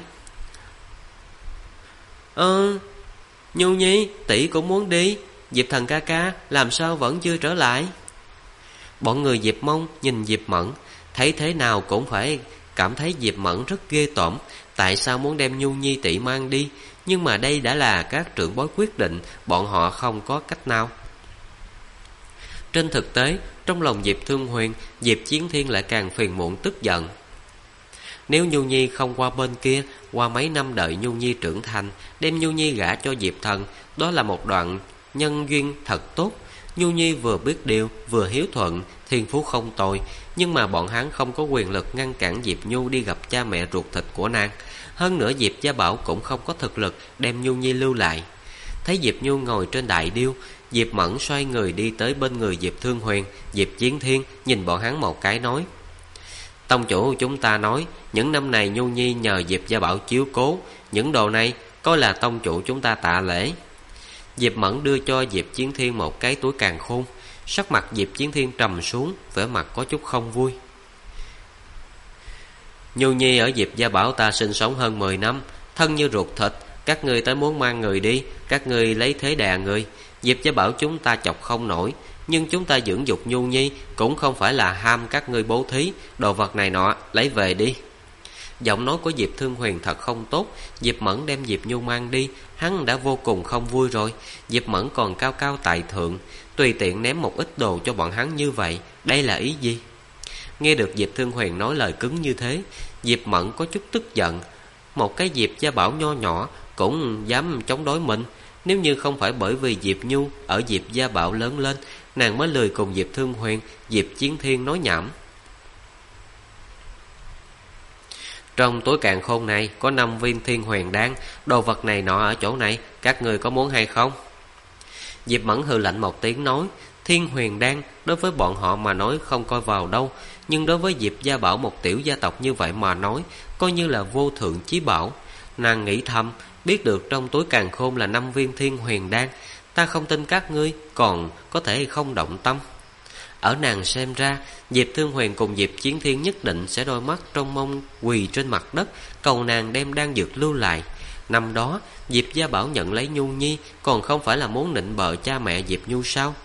Nhu Nhi, tỷ cũng muốn đi. Diệp Thần ca ca làm sao vẫn chưa trở lại? Bọn người Diệp Mông nhìn Diệp Mẫn, thấy thế nào cũng phải cảm thấy Diệp Mẫn rất ghê tởm. Tại sao muốn đem Nhu Nhi tỷ mang đi? Nhưng mà đây đã là các trưởng bối quyết định, bọn họ không có cách nào. Trên thực tế, trong lòng Diệp Thương Huyền, Diệp Chiến Thiên lại càng phiền muộn tức giận. Nếu Nhu Nhi không qua bên kia, qua mấy năm đợi Nhu Nhi trưởng thành, đem Nhu Nhi gả cho Diệp Thần, đó là một đoạn nhân duyên thật tốt. Nhu Nhi vừa biết điều, vừa hiếu thuận, thiên phú không tồi, nhưng mà bọn hắn không có quyền lực ngăn cản Diệp Nhu đi gặp cha mẹ ruột thịt của nàng. Hơn nữa Diệp Gia Bảo cũng không có thực lực đem Nhu Nhi lưu lại. Thấy Diệp Nhu ngồi trên đại điêu, Diệp Mẫn xoay người đi tới bên người Diệp Thương Huyền, Diệp Chiến Thiên, nhìn bọn hắn một cái nói: Tông chủ chúng ta nói, những năm này Nhu Nhi nhờ Diệp Gia Bảo chiếu cố, những đồ này coi là tông chủ chúng ta tạ lễ. Diệp Mẫn đưa cho Diệp Chiến Thiên một cái túi càn khôn. Sắc mặt Diệp Chiến Thiên trầm xuống, vẻ mặt có chút không vui. Nhu Nhi ở Diệp Gia Bảo ta sinh sống hơn 10 năm, thân như ruột thịt, các ngươi tới muốn mang người đi, các ngươi lấy thế đè người. Diệp Gia Bảo chúng ta chọc không nổi, nhưng chúng ta dưỡng dục Nhu Nhi cũng không phải là ham các ngươi bố thí, đồ vật này nọ lấy về đi. Giọng nói của Diệp Thương Huyền thật không tốt. Diệp Mẫn đem Diệp Nhu mang đi, hắn đã vô cùng không vui rồi. Diệp Mẫn còn cao cao tại thượng, tùy tiện ném một ít đồ cho bọn hắn như vậy, đây là ý gì? Nghe được Diệp Thương Huyền nói lời cứng như thế, Diệp Mẫn có chút tức giận. Một cái Diệp Gia Bảo nho nhỏ cũng dám chống đối mình. Nếu như không phải bởi vì Diệp Nhu ở Diệp Gia Bảo lớn lên, nàng mới lười cùng Diệp Thương Huyền, Diệp Chiến Thiên nói nhảm. Trong túi càn khôn này có 5 viên thiên huyền đan, đồ vật này nọ ở chỗ này, các người có muốn hay không? Diệp Mẫn hừ lạnh một tiếng nói, thiên huyền đan đối với bọn họ mà nói không coi vào đâu, nhưng đối với Diệp Gia Bảo một tiểu gia tộc như vậy mà nói, coi như là vô thượng chí bảo. Nàng nghĩ thầm, biết được trong túi càn khôn là 5 viên thiên huyền đan, ta không tin các ngươi còn có thể không động tâm. Ở nàng xem ra, Diệp Thương Huyền cùng Diệp Chiến Thiên nhất định sẽ đôi mắt trong mông quỳ trên mặt đất, cầu nàng đem đan dược lưu lại. Năm đó, Diệp Gia Bảo nhận lấy Nhu Nhi, còn không phải là muốn nịnh bợ cha mẹ Diệp Nhu sao?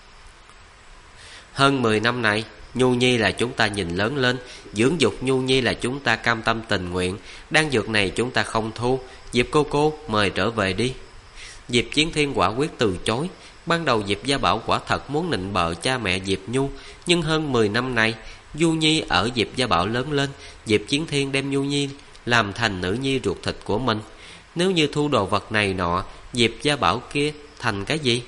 Hơn 10 năm này, Nhu Nhi là chúng ta nhìn lớn lên, dưỡng dục Nhu Nhi là chúng ta cam tâm tình nguyện, đan dược này chúng ta không thu, Diệp cô mời trở về đi. Diệp Chiến Thiên quả quyết từ chối. Ban đầu Diệp Gia Bảo quả thật muốn nịnh bợ cha mẹ Diệp Nhu, nhưng hơn 10 năm nay, Nhu Nhi ở Diệp Gia Bảo lớn lên, Diệp Chiến Thiên đem Nhu Nhi làm thành nữ nhi ruột thịt của mình. Nếu như thu đồ vật này nọ, Diệp Gia Bảo kia thành cái gì?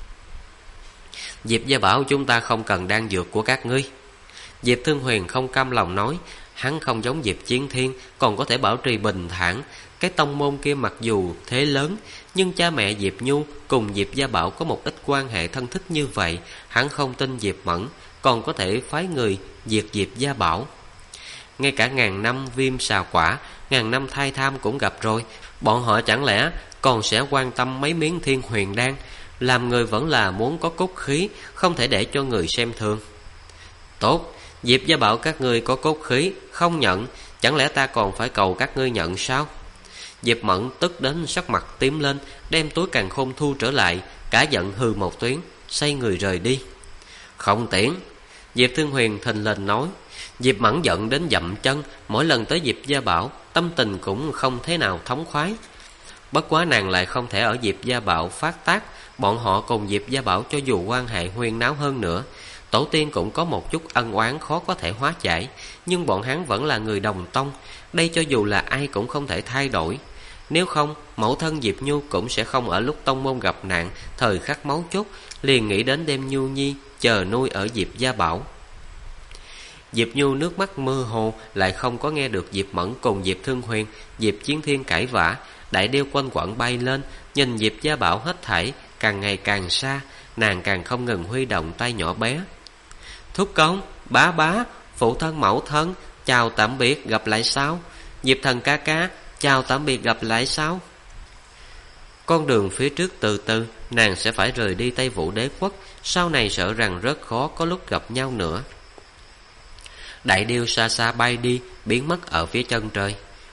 Diệp Gia bảo chúng ta không cần đan dược của các ngươi. Diệp Thương Huyền không cam lòng nói. Hắn không giống Diệp Chiến Thiên, còn có thể bảo trì bình thản. Cái tông môn kia mặc dù thế lớn, nhưng cha mẹ Diệp Nhu cùng Diệp Gia Bảo có một ít quan hệ thân thích như vậy. Hắn không tin Diệp Mẫn còn có thể phái người diệt Diệp Gia Bảo. Ngay cả ngàn năm viêm xà quả, ngàn năm thai tham cũng gặp rồi. Bọn họ chẳng lẽ còn sẽ quan tâm mấy miếng thiên huyền đan? Làm người vẫn là muốn có cốt khí, không thể để cho người xem thường. Tốt, Diệp Gia Bảo các ngươi có cốt khí, không nhận, chẳng lẽ ta còn phải cầu các ngươi nhận sao? Diệp Mẫn tức đến sắc mặt tím lên, đem túi càn khôn thu trở lại, cả giận hừ một tiếng, xoay người rời đi. Không tiễn. Diệp Thương Huyền thình lình nói. Diệp Mẫn giận đến dậm chân, mỗi lần tới Diệp Gia Bảo, tâm tình cũng không thế nào thống khoái. Bất quá nàng lại không thể ở Diệp Gia Bảo phát tác. Bọn họ cùng Diệp Gia Bảo cho dù quan hệ huyên náo hơn nữa, tổ tiên cũng có một chút ân oán khó có thể hóa giải. Nhưng bọn hắn vẫn là người đồng tông, đây cho dù là ai cũng không thể thay đổi. Nếu không, mẫu thân Diệp Nhu cũng sẽ không ở lúc tông môn gặp nạn, thời khắc máu chốt liền nghĩ đến đem Nhu Nhi chờ nuôi ở Diệp Gia Bảo. Diệp Nhu nước mắt mơ hồ, lại không có nghe được Diệp Mẫn cùng Diệp Thương Huyền, Diệp Chiến Thiên cãi vã. Đại điêu quanh quẩn bay lên, nhìn Diệp Gia Bảo hết thảy càng ngày càng xa, nàng càng không ngừng huy động tay nhỏ bé. Thúc công, bá bá, phụ thân mẫu thân, chào tạm biệt, gặp lại sau. Diệp thần ca ca, chào tạm biệt, gặp lại sau. Con đường phía trước từ từ, nàng sẽ phải rời đi Tây Vũ Đế quốc, sau này sợ rằng rất khó có lúc gặp nhau nữa. Đại điêu xa xa bay đi, biến mất ở phía chân trời.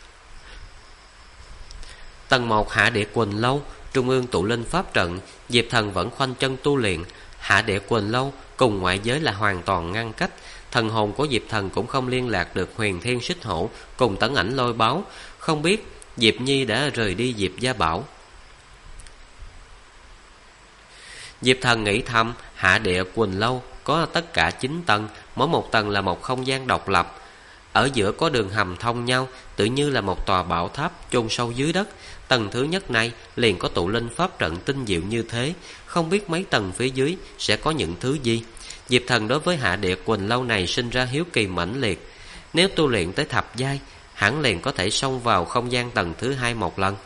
Tầng 1 Hạ Địa Quỳnh Lâu, trung ương tụ linh pháp trận. Diệp Thần vẫn khoanh chân tu luyện. Hạ Địa Quỳnh Lâu cùng ngoại giới là hoàn toàn ngăn cách. Thần hồn của Diệp Thần cũng không liên lạc được Huyền Thiên Xích Hổ cùng Tấn Ảnh Lôi Báo. Không biết Diệp Nhi đã rời đi Diệp Gia Bảo. Diệp Thần nghĩ thầm, Hạ Địa Quỳnh Lâu có tất cả 9 tầng, mỗi một tầng là một không gian độc lập. Ở giữa có đường hầm thông nhau, tự như là một tòa bảo tháp chôn sâu dưới đất. Tầng thứ nhất này liền có tụ linh pháp trận tinh diệu như thế, không biết mấy tầng phía dưới sẽ có những thứ gì. Diệp Thần đối với Hạ Địa Quỳnh Lâu này sinh ra hiếu kỳ mãnh liệt. Nếu tu luyện tới thập giai, hẳn liền có thể xông vào không gian tầng thứ 2 một lần.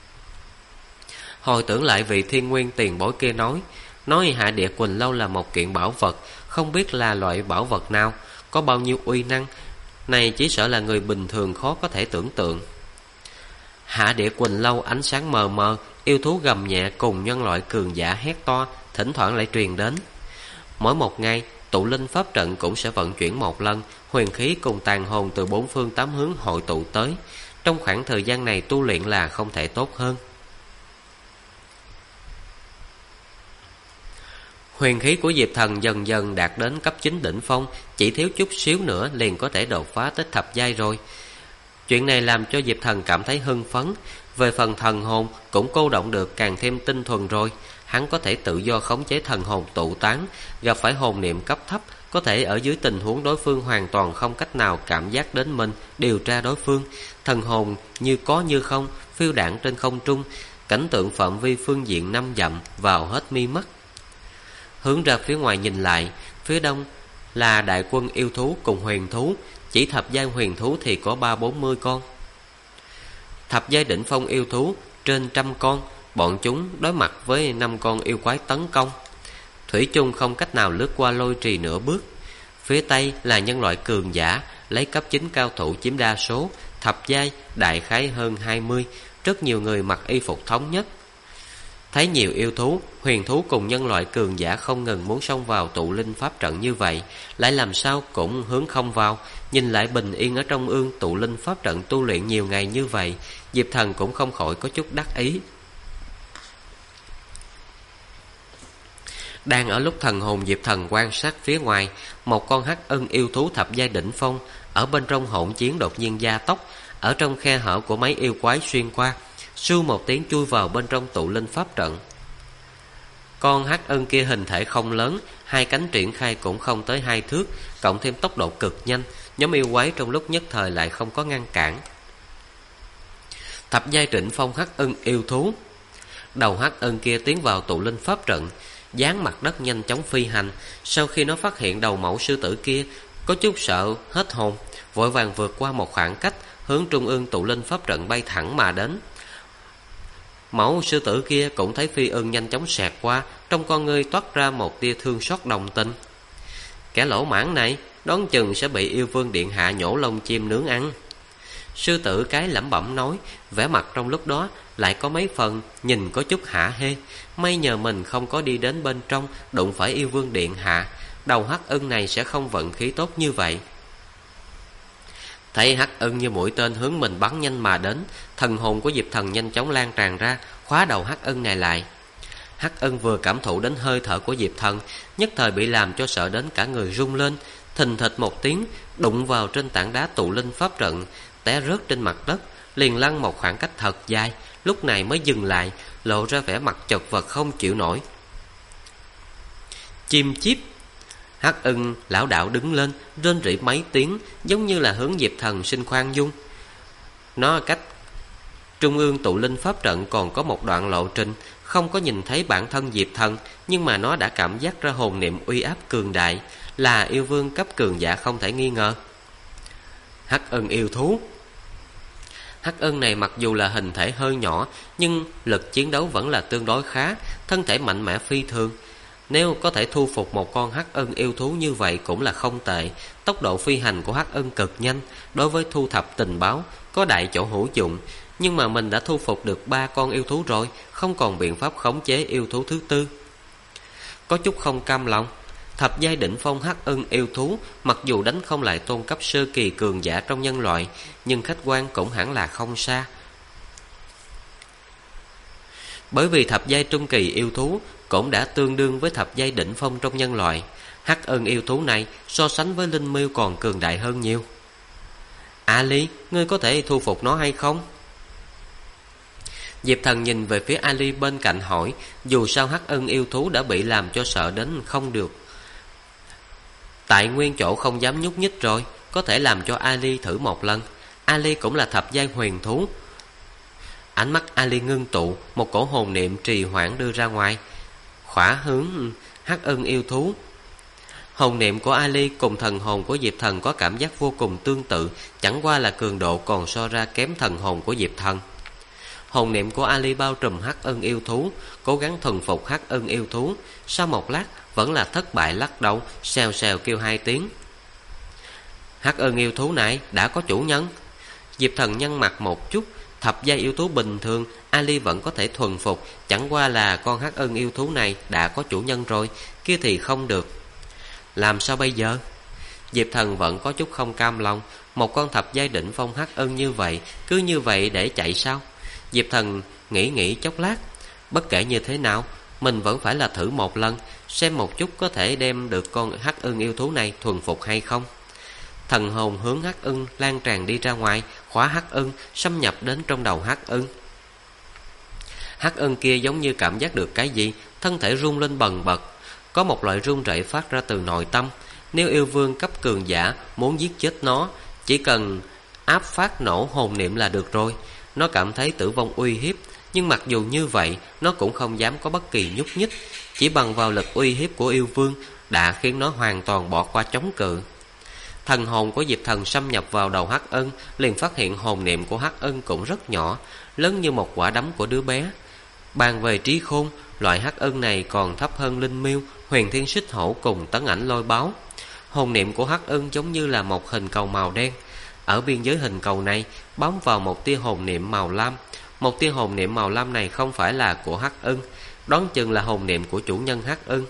Hồi tưởng lại vị thiên nguyên tiền bối kia nói Hạ Địa Quỳnh Lâu là một kiện bảo vật, không biết là loại bảo vật nào, có bao nhiêu uy năng, này chỉ sợ là người bình thường khó có thể tưởng tượng. Hạ Địa Quỳnh Lâu ánh sáng mờ mờ, yêu thú gầm nhẹ cùng nhân loại cường giả hét to, thỉnh thoảng lại truyền đến. Mỗi một ngày, tụ linh pháp trận cũng sẽ vận chuyển một lần, huyền khí cùng tàn hồn từ 4 phương 8 hướng hội tụ tới. Trong khoảng thời gian này tu luyện là không thể tốt hơn. Huyền khí của Diệp Thần dần dần đạt đến cấp 9 đỉnh phong, chỉ thiếu chút xíu nữa liền có thể đột phá tới thập giai rồi. Chuyện này làm cho Diệp Thần cảm thấy hưng phấn. Về phần thần hồn cũng cô động được càng thêm tinh thuần rồi. Hắn có thể tự do khống chế thần hồn tụ tán, gặp phải hồn niệm cấp thấp, có thể ở dưới tình huống đối phương hoàn toàn không cách nào cảm giác đến mình, điều tra đối phương. Thần hồn như có như không, phiêu đãng trên không trung, cảnh tượng phạm vi phương diện 5 dặm vào hết mi mắt. Hướng ra phía ngoài nhìn lại, phía đông là đại quân yêu thú cùng huyền thú. Chỉ thập giai huyền thú thì có 30-40 con. Thập giai đỉnh phong yêu thú trên 100 con. Bọn chúng đối mặt với 5 con yêu quái tấn công, thủy chung không cách nào lướt qua lôi trì nửa bước. Phía tây là nhân loại cường giả, lấy cấp 9 cao thủ chiếm đa số. Thập giai đại khái hơn 20, rất nhiều người mặc y phục thống nhất. Thấy nhiều yêu thú, huyền thú cùng nhân loại cường giả không ngừng muốn xông vào tụ linh pháp trận như vậy, lại làm sao cũng hướng không vào. Nhìn lại bình yên ở trong ương tụ linh pháp trận tu luyện nhiều ngày như vậy, Diệp Thần cũng không khỏi có chút đắc ý. Đang ở lúc thần hồn Diệp Thần quan sát phía ngoài, một con hắc ưng yêu thú thập giai đỉnh phong ở bên trong hỗn chiến đột nhiên gia tốc, ở trong khe hở của mấy yêu quái xuyên qua, sưu một tiếng chui vào bên trong tụ linh pháp trận. Con hắc ưng kia hình thể không lớn, hai cánh triển khai cũng không tới 2 thước, cộng thêm tốc độ cực nhanh, nhóm yêu quái trong lúc nhất thời lại không có ngăn cản. Thập giai đỉnh phong hắc ưng yêu thú. Đầu hắc ưng kia tiến vào tụ linh pháp trận, dán mặt đất nhanh chóng phi hành. Sau khi nó phát hiện đầu mẫu sư tử kia có chút sợ hết hồn, vội vàng vượt qua một khoảng cách, hướng trung ương tụ linh pháp trận bay thẳng mà đến. Mẫu sư tử kia cũng thấy phi ưng nhanh chóng xẹt qua, trong con ngươi toát ra một tia thương xót đồng tình. Kẻ lỗ mãng này đoán chừng sẽ bị yêu vương điện hạ nhổ lông chim nướng ăn. Sư tử cái lẩm bẩm nói, vẻ mặt trong lúc đó lại có mấy phần nhìn có chút hả hê. May nhờ mình không có đi đến bên trong đụng phải yêu vương điện hạ, đầu hắc ưng này sẽ không vận khí tốt như vậy. Thấy hắc ưng như mũi tên hướng mình bắn nhanh mà đến, thần hồn của Diệp Thần nhanh chóng lan tràn ra, khóa đầu hắc ưng này lại. Hắc ưng vừa cảm thụ đến hơi thở của Diệp Thần, nhất thời bị làm cho sợ đến cả người rung lên, thình thịch một tiếng đụng vào trên tảng đá tụ linh pháp trận, té rớt trên mặt đất, liền lăn một khoảng cách thật dài, lúc này mới dừng lại, lộ ra vẻ mặt chật vật không chịu nổi. Chim chíp. Hắc ưng lão đạo đứng lên, rên rỉ mấy tiếng, giống như là hướng Diệp Thần xin khoan dung. Nó cách trung ương tụ linh pháp trận còn có một đoạn lộ trình, không có nhìn thấy bản thân Diệp Thần, nhưng mà nó đã cảm giác ra hồn niệm uy áp cường đại, là yêu vương cấp cường giả không thể nghi ngờ. Hắc ưng yêu thú. Hắc ưng này mặc dù là hình thể hơi nhỏ, nhưng lực chiến đấu vẫn là tương đối khá, thân thể mạnh mẽ phi thường. Nếu có thể thu phục một con hắc ưng yêu thú như vậy cũng là không tệ. Tốc độ phi hành của hắc ưng cực nhanh, đối với thu thập tình báo có đại chỗ hữu dụng. Nhưng mà mình đã thu phục được 3 con yêu thú rồi, không còn biện pháp khống chế yêu thú thứ tư. Có chút không cam lòng. Thập giai đỉnh phong hắc ưng yêu thú, mặc dù đánh không lại tôn cấp sơ kỳ cường giả trong nhân loại, nhưng khách quan cũng hẳn là không xa. Bởi vì thập giai trung kỳ yêu thú cũng đã tương đương với thập giai đỉnh phong trong nhân loại. Hắc ưng yêu thú này so sánh với linh miêu còn cường đại hơn nhiều. Ali, ngươi có thể thu phục nó hay không? Diệp Thần nhìn về phía Ali bên cạnh hỏi, dù sao hắc ưng yêu thú đã bị làm cho sợ đến không được, tại nguyên chỗ không dám nhúc nhích rồi, có thể làm cho Ali thử một lần. Ali cũng là thập giai huyền thú. Ánh mắt Ali ngưng tụ, một cổ hồn niệm trì hoãn đưa ra ngoài, khỏa hướng hắc ưng yêu thú. Hồn niệm của Ali cùng thần hồn của Diệp Thần có cảm giác vô cùng tương tự, chẳng qua là cường độ còn so ra kém thần hồn của Diệp Thần. Hồn niệm của Ali bao trùm hắc ưng yêu thú, cố gắng thuần phục hắc ưng yêu thú. Sau một lát vẫn là thất bại lắc đầu, xèo xèo kêu 2 tiếng. Hắc ưng yêu thú này đã có chủ nhân. Diệp Thần nhăn mặt một chút, thập giai yêu thú bình thường Ali vẫn có thể thuần phục, chẳng qua là con hắc ưng yêu thú này đã có chủ nhân rồi, kia thì không được. Làm sao bây giờ? Diệp Thần vẫn có chút không cam lòng, một con thập giai đỉnh phong hắc ưng như vậy, cứ như vậy để chạy sao? Diệp Thần nghĩ chốc lát, bất kể như thế nào, mình vẫn phải là thử một lần, xem một chút có thể đem được con hắc ưng yêu thú này thuần phục hay không. Thần hồn hướng hắc ưng lan tràn đi ra ngoài, khóa hắc ưng, xâm nhập đến trong đầu hắc ưng. Hắc ưng kia giống như cảm giác được cái gì, thân thể rung lên bần bật, có một loại run rẩy phát ra từ nội tâm. Nếu yêu vương cấp cường giả muốn giết chết nó, chỉ cần áp phát nổ hồn niệm là được rồi. Nó cảm thấy tử vong uy hiếp, nhưng mặc dù như vậy, nó cũng không dám có bất kỳ nhúc nhích. Chỉ bằng vào lực uy hiếp của yêu vương đã khiến nó hoàn toàn bỏ qua chống cự. Thần hồn của Diệp Thần xâm nhập vào đầu hắc ưng, liền phát hiện hồn niệm của hắc ưng cũng rất nhỏ, lớn như một quả đấm của đứa bé. Bàn về trí khôn, loại hắc ưng này còn thấp hơn linh miêu, huyền thiên xích hổ cùng tấn ảnh lôi báo. Hồn niệm của hắc ưng giống như là một hình cầu màu đen. Ở biên giới hình cầu này bám vào một tia hồn niệm màu lam. Một tia hồn niệm màu lam này không phải là của hắc ưng, đoán chừng là hồn niệm của chủ nhân hắc ưng.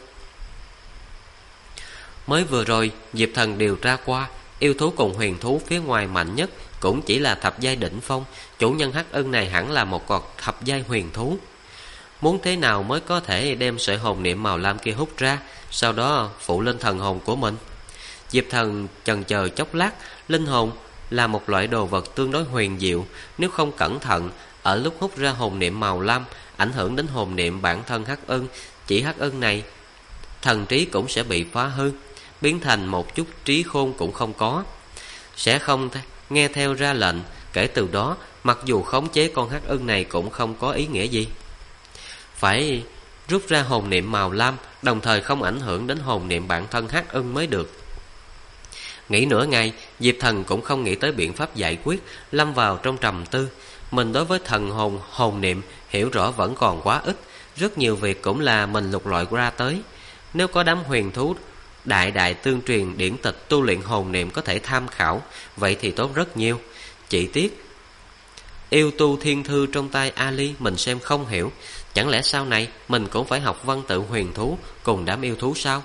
Mới vừa rồi Diệp Thần điều tra qua, yêu thú cùng huyền thú phía ngoài mạnh nhất cũng chỉ là thập giai đỉnh phong. Chủ nhân hắc ưng này hẳn là một con thập giai huyền thú. Muốn thế nào mới có thể đem sợi hồn niệm màu lam kia hút ra, sau đó phụ lên thần hồn của mình? Diệp Thần chần chờ chốc lát, linh hồn là một loại đồ vật tương đối huyền diệu, nếu không cẩn thận, ở lúc hút ra hồn niệm màu lam, ảnh hưởng đến hồn niệm bản thân hắc ưng, chỉ hắc ưng này thần trí cũng sẽ bị phá hư, biến thành một chút trí khôn cũng không có, sẽ không nghe theo ra lệnh. Kể từ đó, mặc dù khống chế con hắc ưng này cũng không có ý nghĩa gì. phải rút ra hồn niệm màu lam, đồng thời không ảnh hưởng đến hồn niệm bản thân Hắc Ưng mới được. Nghĩ nửa ngày, Diệp Thần cũng không nghĩ tới biện pháp giải quyết, lâm vào trong trầm tư. Mình đối với thần hồn niệm hiểu rõ vẫn còn quá ít, rất nhiều việc cũng là mình lục lọi ra tới. Nếu có đám huyền thú đại tương truyền điển tịch tu luyện hồn niệm có thể tham khảo, vậy thì tốt rất nhiều. Chỉ tiếc yêu tu thiên thư trong tay Ali mình xem không hiểu, chẳng lẽ sau này mình cũng phải học văn tự huyền thú cùng đám yêu thú sao?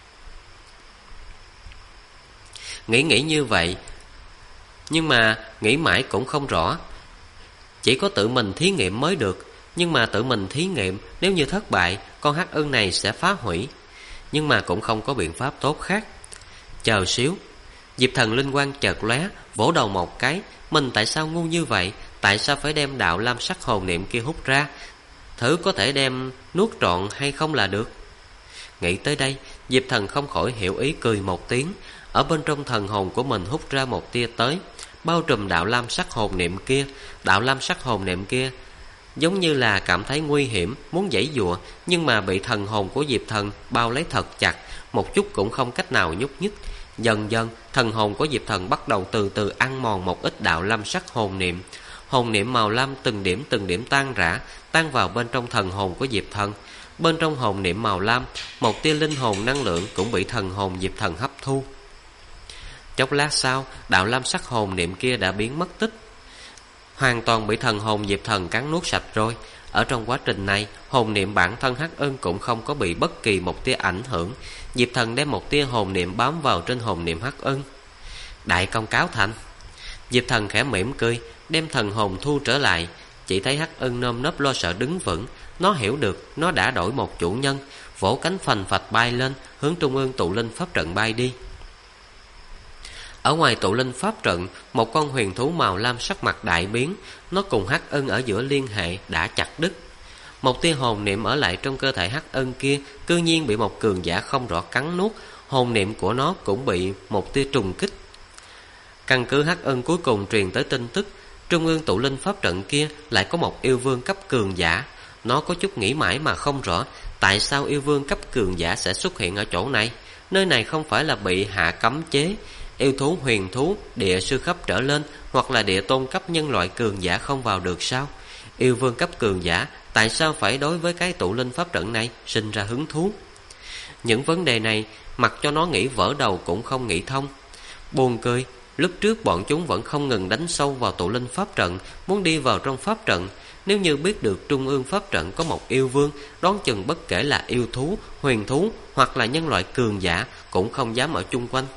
Nghĩ như vậy, nhưng mà nghĩ mãi cũng không rõ. Chỉ có tự mình thí nghiệm mới được, nhưng mà tự mình thí nghiệm nếu như thất bại, con Hắc Ưng này sẽ phá hủy. Nhưng mà cũng không có biện pháp tốt khác. Chờ xíu. Diệp Thần linh quang chợt lóe, vỗ đầu một cái. Mình tại sao ngu như vậy? Tại sao phải đem đạo lam sắc hồn niệm kia hút ra? Thử có thể đem nuốt trọn hay không là được. Nghĩ tới đây, Diệp Thần không khỏi hiểu ý cười một tiếng. Ở bên trong thần hồn của mình hút ra một tia tới, bao trùm đạo lam sắc hồn niệm kia. Đạo lam sắc hồn niệm kia giống như là cảm thấy nguy hiểm, muốn giãy giụa, nhưng mà bị thần hồn của Diệp Thần bao lấy thật chặt, một chút cũng không cách nào nhúc nhích. Dần dần, thần hồn của Diệp Thần bắt đầu từ từ ăn mòn một ít đạo lam sắc hồn niệm. Hồn niệm màu lam từng điểm tan rã, tan vào bên trong thần hồn của Diệp Thần. Bên trong hồn niệm màu lam, một tia linh hồn năng lượng cũng bị thần hồn Diệp Thần hấp thu. Chốc lát sau, đạo lam sắc hồn niệm kia đã biến mất tích, hoàn toàn bị thần hồn Diệp Thần cắn nuốt sạch rồi. Ở trong quá trình này, hồn niệm bản thân Hắc Ưng cũng không có bị bất kỳ một tia ảnh hưởng. Diệp Thần đem một tia hồn niệm bám vào trên hồn niệm Hắc Ưng. Đại công cáo thành. Diệp Thần khẽ mỉm cười, đem thần hồn thu trở lại. Chỉ thấy Hắc Ưng nơm nớp lo sợ đứng vững. Nó hiểu được nó đã đổi một chủ nhân, vỗ cánh phành phạch bay lên, hướng trung ương tụ linh pháp trận bay đi. Ở ngoài tụ linh pháp trận, một con huyền thú màu lam sắc mặt đại biến. Nó cùng Hắc Ưng ở giữa liên hệ đã chặt đứt. Một tia hồn niệm ở lại trong cơ thể Hắc Ưng kia cư nhiên bị một cường giả không rõ cắn nuốt. Hồn niệm của nó cũng bị một tia trùng kích. Căn cứ Hắc Ưng cuối cùng truyền tới tin tức, trung ương tụ linh pháp trận kia lại có một yêu vương cấp cường giả. Nó có chút nghĩ mãi mà không rõ, tại sao yêu vương cấp cường giả sẽ xuất hiện ở chỗ này. Nơi này không phải là bị hạ cấm chế yêu thú, huyền thú, địa sư cấp trở lên, hoặc là địa tôn cấp nhân loại cường giả không vào được sao? Yêu vương cấp cường giả tại sao phải đối với cái tụ linh pháp trận này sinh ra hứng thú? Những vấn đề này mặc cho nó nghĩ vỡ đầu cũng không nghĩ thông. Buồn cười, lúc trước bọn chúng vẫn không ngừng đánh sâu vào tụ linh pháp trận, muốn đi vào trong pháp trận. Nếu như biết được trung ương pháp trận có một yêu vương, đoán chừng bất kể là yêu thú, huyền thú hoặc là nhân loại cường giả cũng không dám ở chung quanh.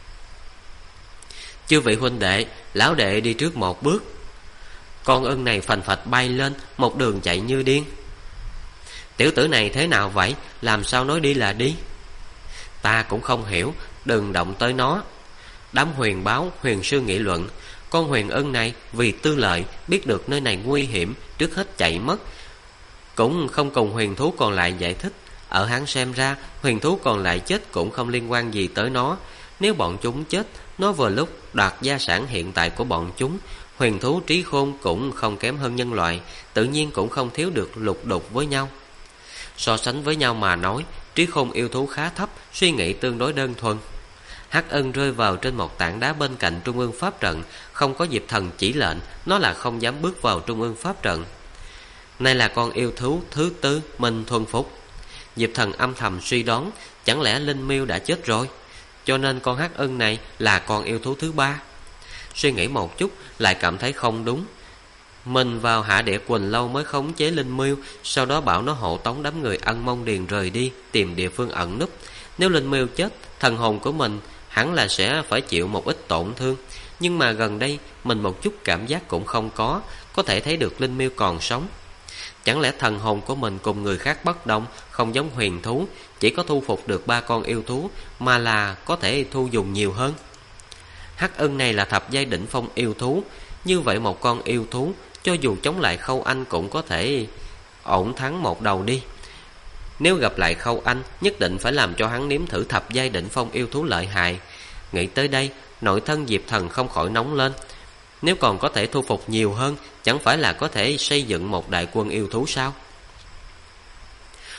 Chư vị huynh đệ, lão đệ đi trước một bước. Con ưng này phành phạch bay lên, một đường chạy như điên. Tiểu tử này thế nào vậy? Làm sao nói đi là đi? Ta cũng không hiểu, đừng động tới nó. Đám huyền báo, huyền sư nghị luận. Con huyền ưng này vì tư lợi, biết được nơi này nguy hiểm, trước hết chạy mất, cũng không cùng huyền thú còn lại giải thích. Ở hắn xem ra, huyền thú còn lại chết cũng không liên quan gì tới nó. Nếu bọn chúng chết, nó vừa lúc đoạt gia sản hiện tại của bọn chúng. Huyền thú trí khôn cũng không kém hơn nhân loại, tự nhiên cũng không thiếu được lục đục với nhau. So sánh với nhau mà nói, trí khôn yêu thú khá thấp, suy nghĩ tương đối đơn thuần. Hắc Ưng rơi vào trên một tảng đá bên cạnh trung ương pháp trận, không có Diệp Thần chỉ lệnh, nó là không dám bước vào trung ương pháp trận. Này là con yêu thú thứ tư mình thuần phục. Diệp Thần âm thầm suy đoán, chẳng lẽ Linh Miêu đã chết rồi, cho nên con Hắc Ưng này là con yêu thú thứ ba. Suy nghĩ một chút lại cảm thấy không đúng. Mình vào Hạ Địa Quỳnh Lâu mới khống chế Linh Miêu, sau đó bảo nó hộ tống đám người Ân Mông Điền rời đi, tìm địa phương ẩn núp. Nếu Linh Miêu chết, thần hồn của mình hẳn là sẽ phải chịu một ít tổn thương. Nhưng mà gần đây mình một chút cảm giác cũng không có thể thấy được Linh Miêu còn sống. Chẳng lẽ thần hồn của mình cùng người khác bất đồng, không giống huyền thú, chỉ có thu phục được 3 con yêu thú, mà là có thể thu dùng nhiều hơn. Hắc Ưng này là thập giai đỉnh phong yêu thú, như vậy một con yêu thú cho dù chống lại Khâu Anh cũng có thể ổn thắng một đầu đi. Nếu gặp lại Khâu Anh, nhất định phải làm cho hắn nếm thử thập giai đỉnh phong yêu thú lợi hại. Nghĩ tới đây, nội thân Diệp Thần không khỏi nóng lên. Nếu còn có thể thu phục nhiều hơn, chẳng phải là có thể xây dựng một đại quân yêu thú sao?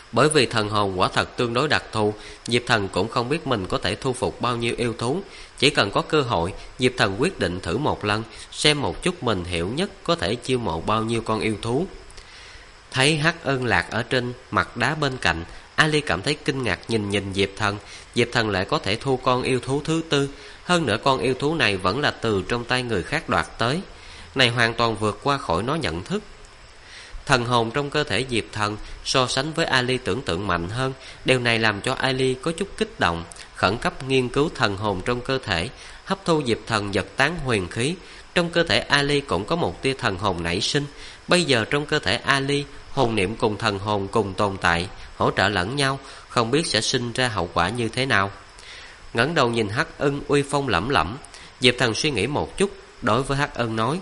Bởi vì thần hồn quả thật tương đối đặc thù, Diệp Thần cũng không biết mình có thể thu phục bao nhiêu yêu thú. Chỉ cần có cơ hội, Diệp Thần quyết định thử một lần, xem một chút mình hiểu nhất có thể chiêu mộ bao nhiêu con yêu thú. Thấy Hắc Ân lạc ở trên mặt đá bên cạnh, Ali cảm thấy kinh ngạc nhìn Diệp Thần. Diệp Thần lại có thể thu con yêu thú thứ tư, hơn nữa con yêu thú này vẫn là từ trong tay người khác đoạt tới. Này hoàn toàn vượt qua khỏi nó nhận thức. Thần hồn trong cơ thể Diệp Thần so sánh với Ali tưởng tượng mạnh hơn. Điều này làm cho Ali có chút kích động, khẩn cấp nghiên cứu thần hồn trong cơ thể, hấp thu Diệp Thần giật tán huyền khí. Trong cơ thể Ali cũng có một tia thần hồn nảy sinh. Bây giờ trong cơ thể Ali, hồn niệm cùng thần hồn cùng tồn tại, hỗ trợ lẫn nhau, không biết sẽ sinh ra hậu quả như thế nào. Ngẩng đầu nhìn Hắc Ân uy phong lẫm lẫm, Diệp Thần suy nghĩ một chút, đối với Hắc Ân nói: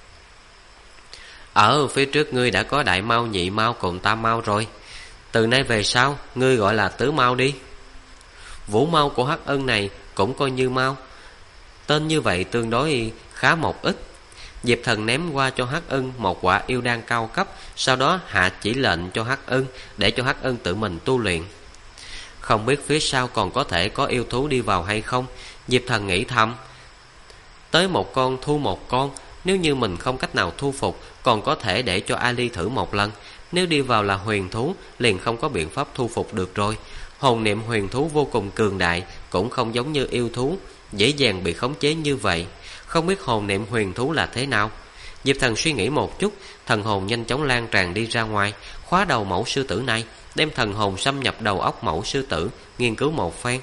ở phía trước ngươi đã có đại mao, nhị mao cùng tam mao rồi. Từ nay về sau, ngươi gọi là tứ mao đi. Vũ mao của Hắc Ân này cũng coi như mao. Tên như vậy tương đối khá một ít. Diệp Thần ném qua cho Hắc Ân một quả yêu đan cao cấp, sau đó hạ chỉ lệnh cho Hắc Ân, để cho Hắc Ân tự mình tu luyện. Không biết phía sau còn có thể có yêu thú đi vào hay không. Diệp Thần nghĩ thầm, tới một con thu một con. Nếu như mình không cách nào thu phục, còn có thể để cho Ali thử một lần. Nếu đi vào là huyền thú, liền không có biện pháp thu phục được rồi. Hồn niệm huyền thú vô cùng cường đại, cũng không giống như yêu thú, dễ dàng bị khống chế như vậy. Không biết hồn niệm huyền thú là thế nào. Diệp Thần suy nghĩ một chút, thần hồn nhanh chóng lan tràn đi ra ngoài, khóa đầu mẫu sư tử này, đem thần hồn xâm nhập đầu óc mẫu sư tử, nghiên cứu một phen.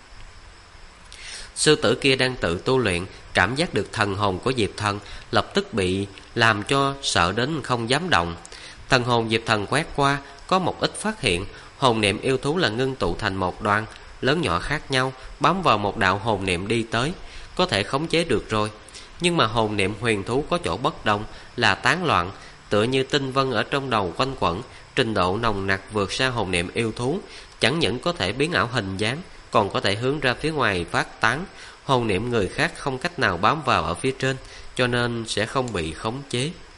Sư tử kia đang tự tu luyện, cảm giác được thần hồn của Diệp Thần, lập tức bị làm cho sợ đến không dám động. Thần hồn Diệp Thần quét qua, có một ít phát hiện, hồn niệm yêu thú là ngưng tụ thành một đoàn, lớn nhỏ khác nhau, bám vào một đạo hồn niệm đi tới, có thể khống chế được rồi. Nhưng mà hồn niệm huyền thú có chỗ bất đồng, là tán loạn, tựa như tinh vân ở trong đầu quanh quẩn, trình độ nồng nặc vượt xa hồn niệm yêu thú, chẳng những có thể biến ảo hình dáng, còn có thể hướng ra phía ngoài phát tán. Hồn niệm người khác không cách nào bám vào ở phía trên, cho nên sẽ không bị khống chế.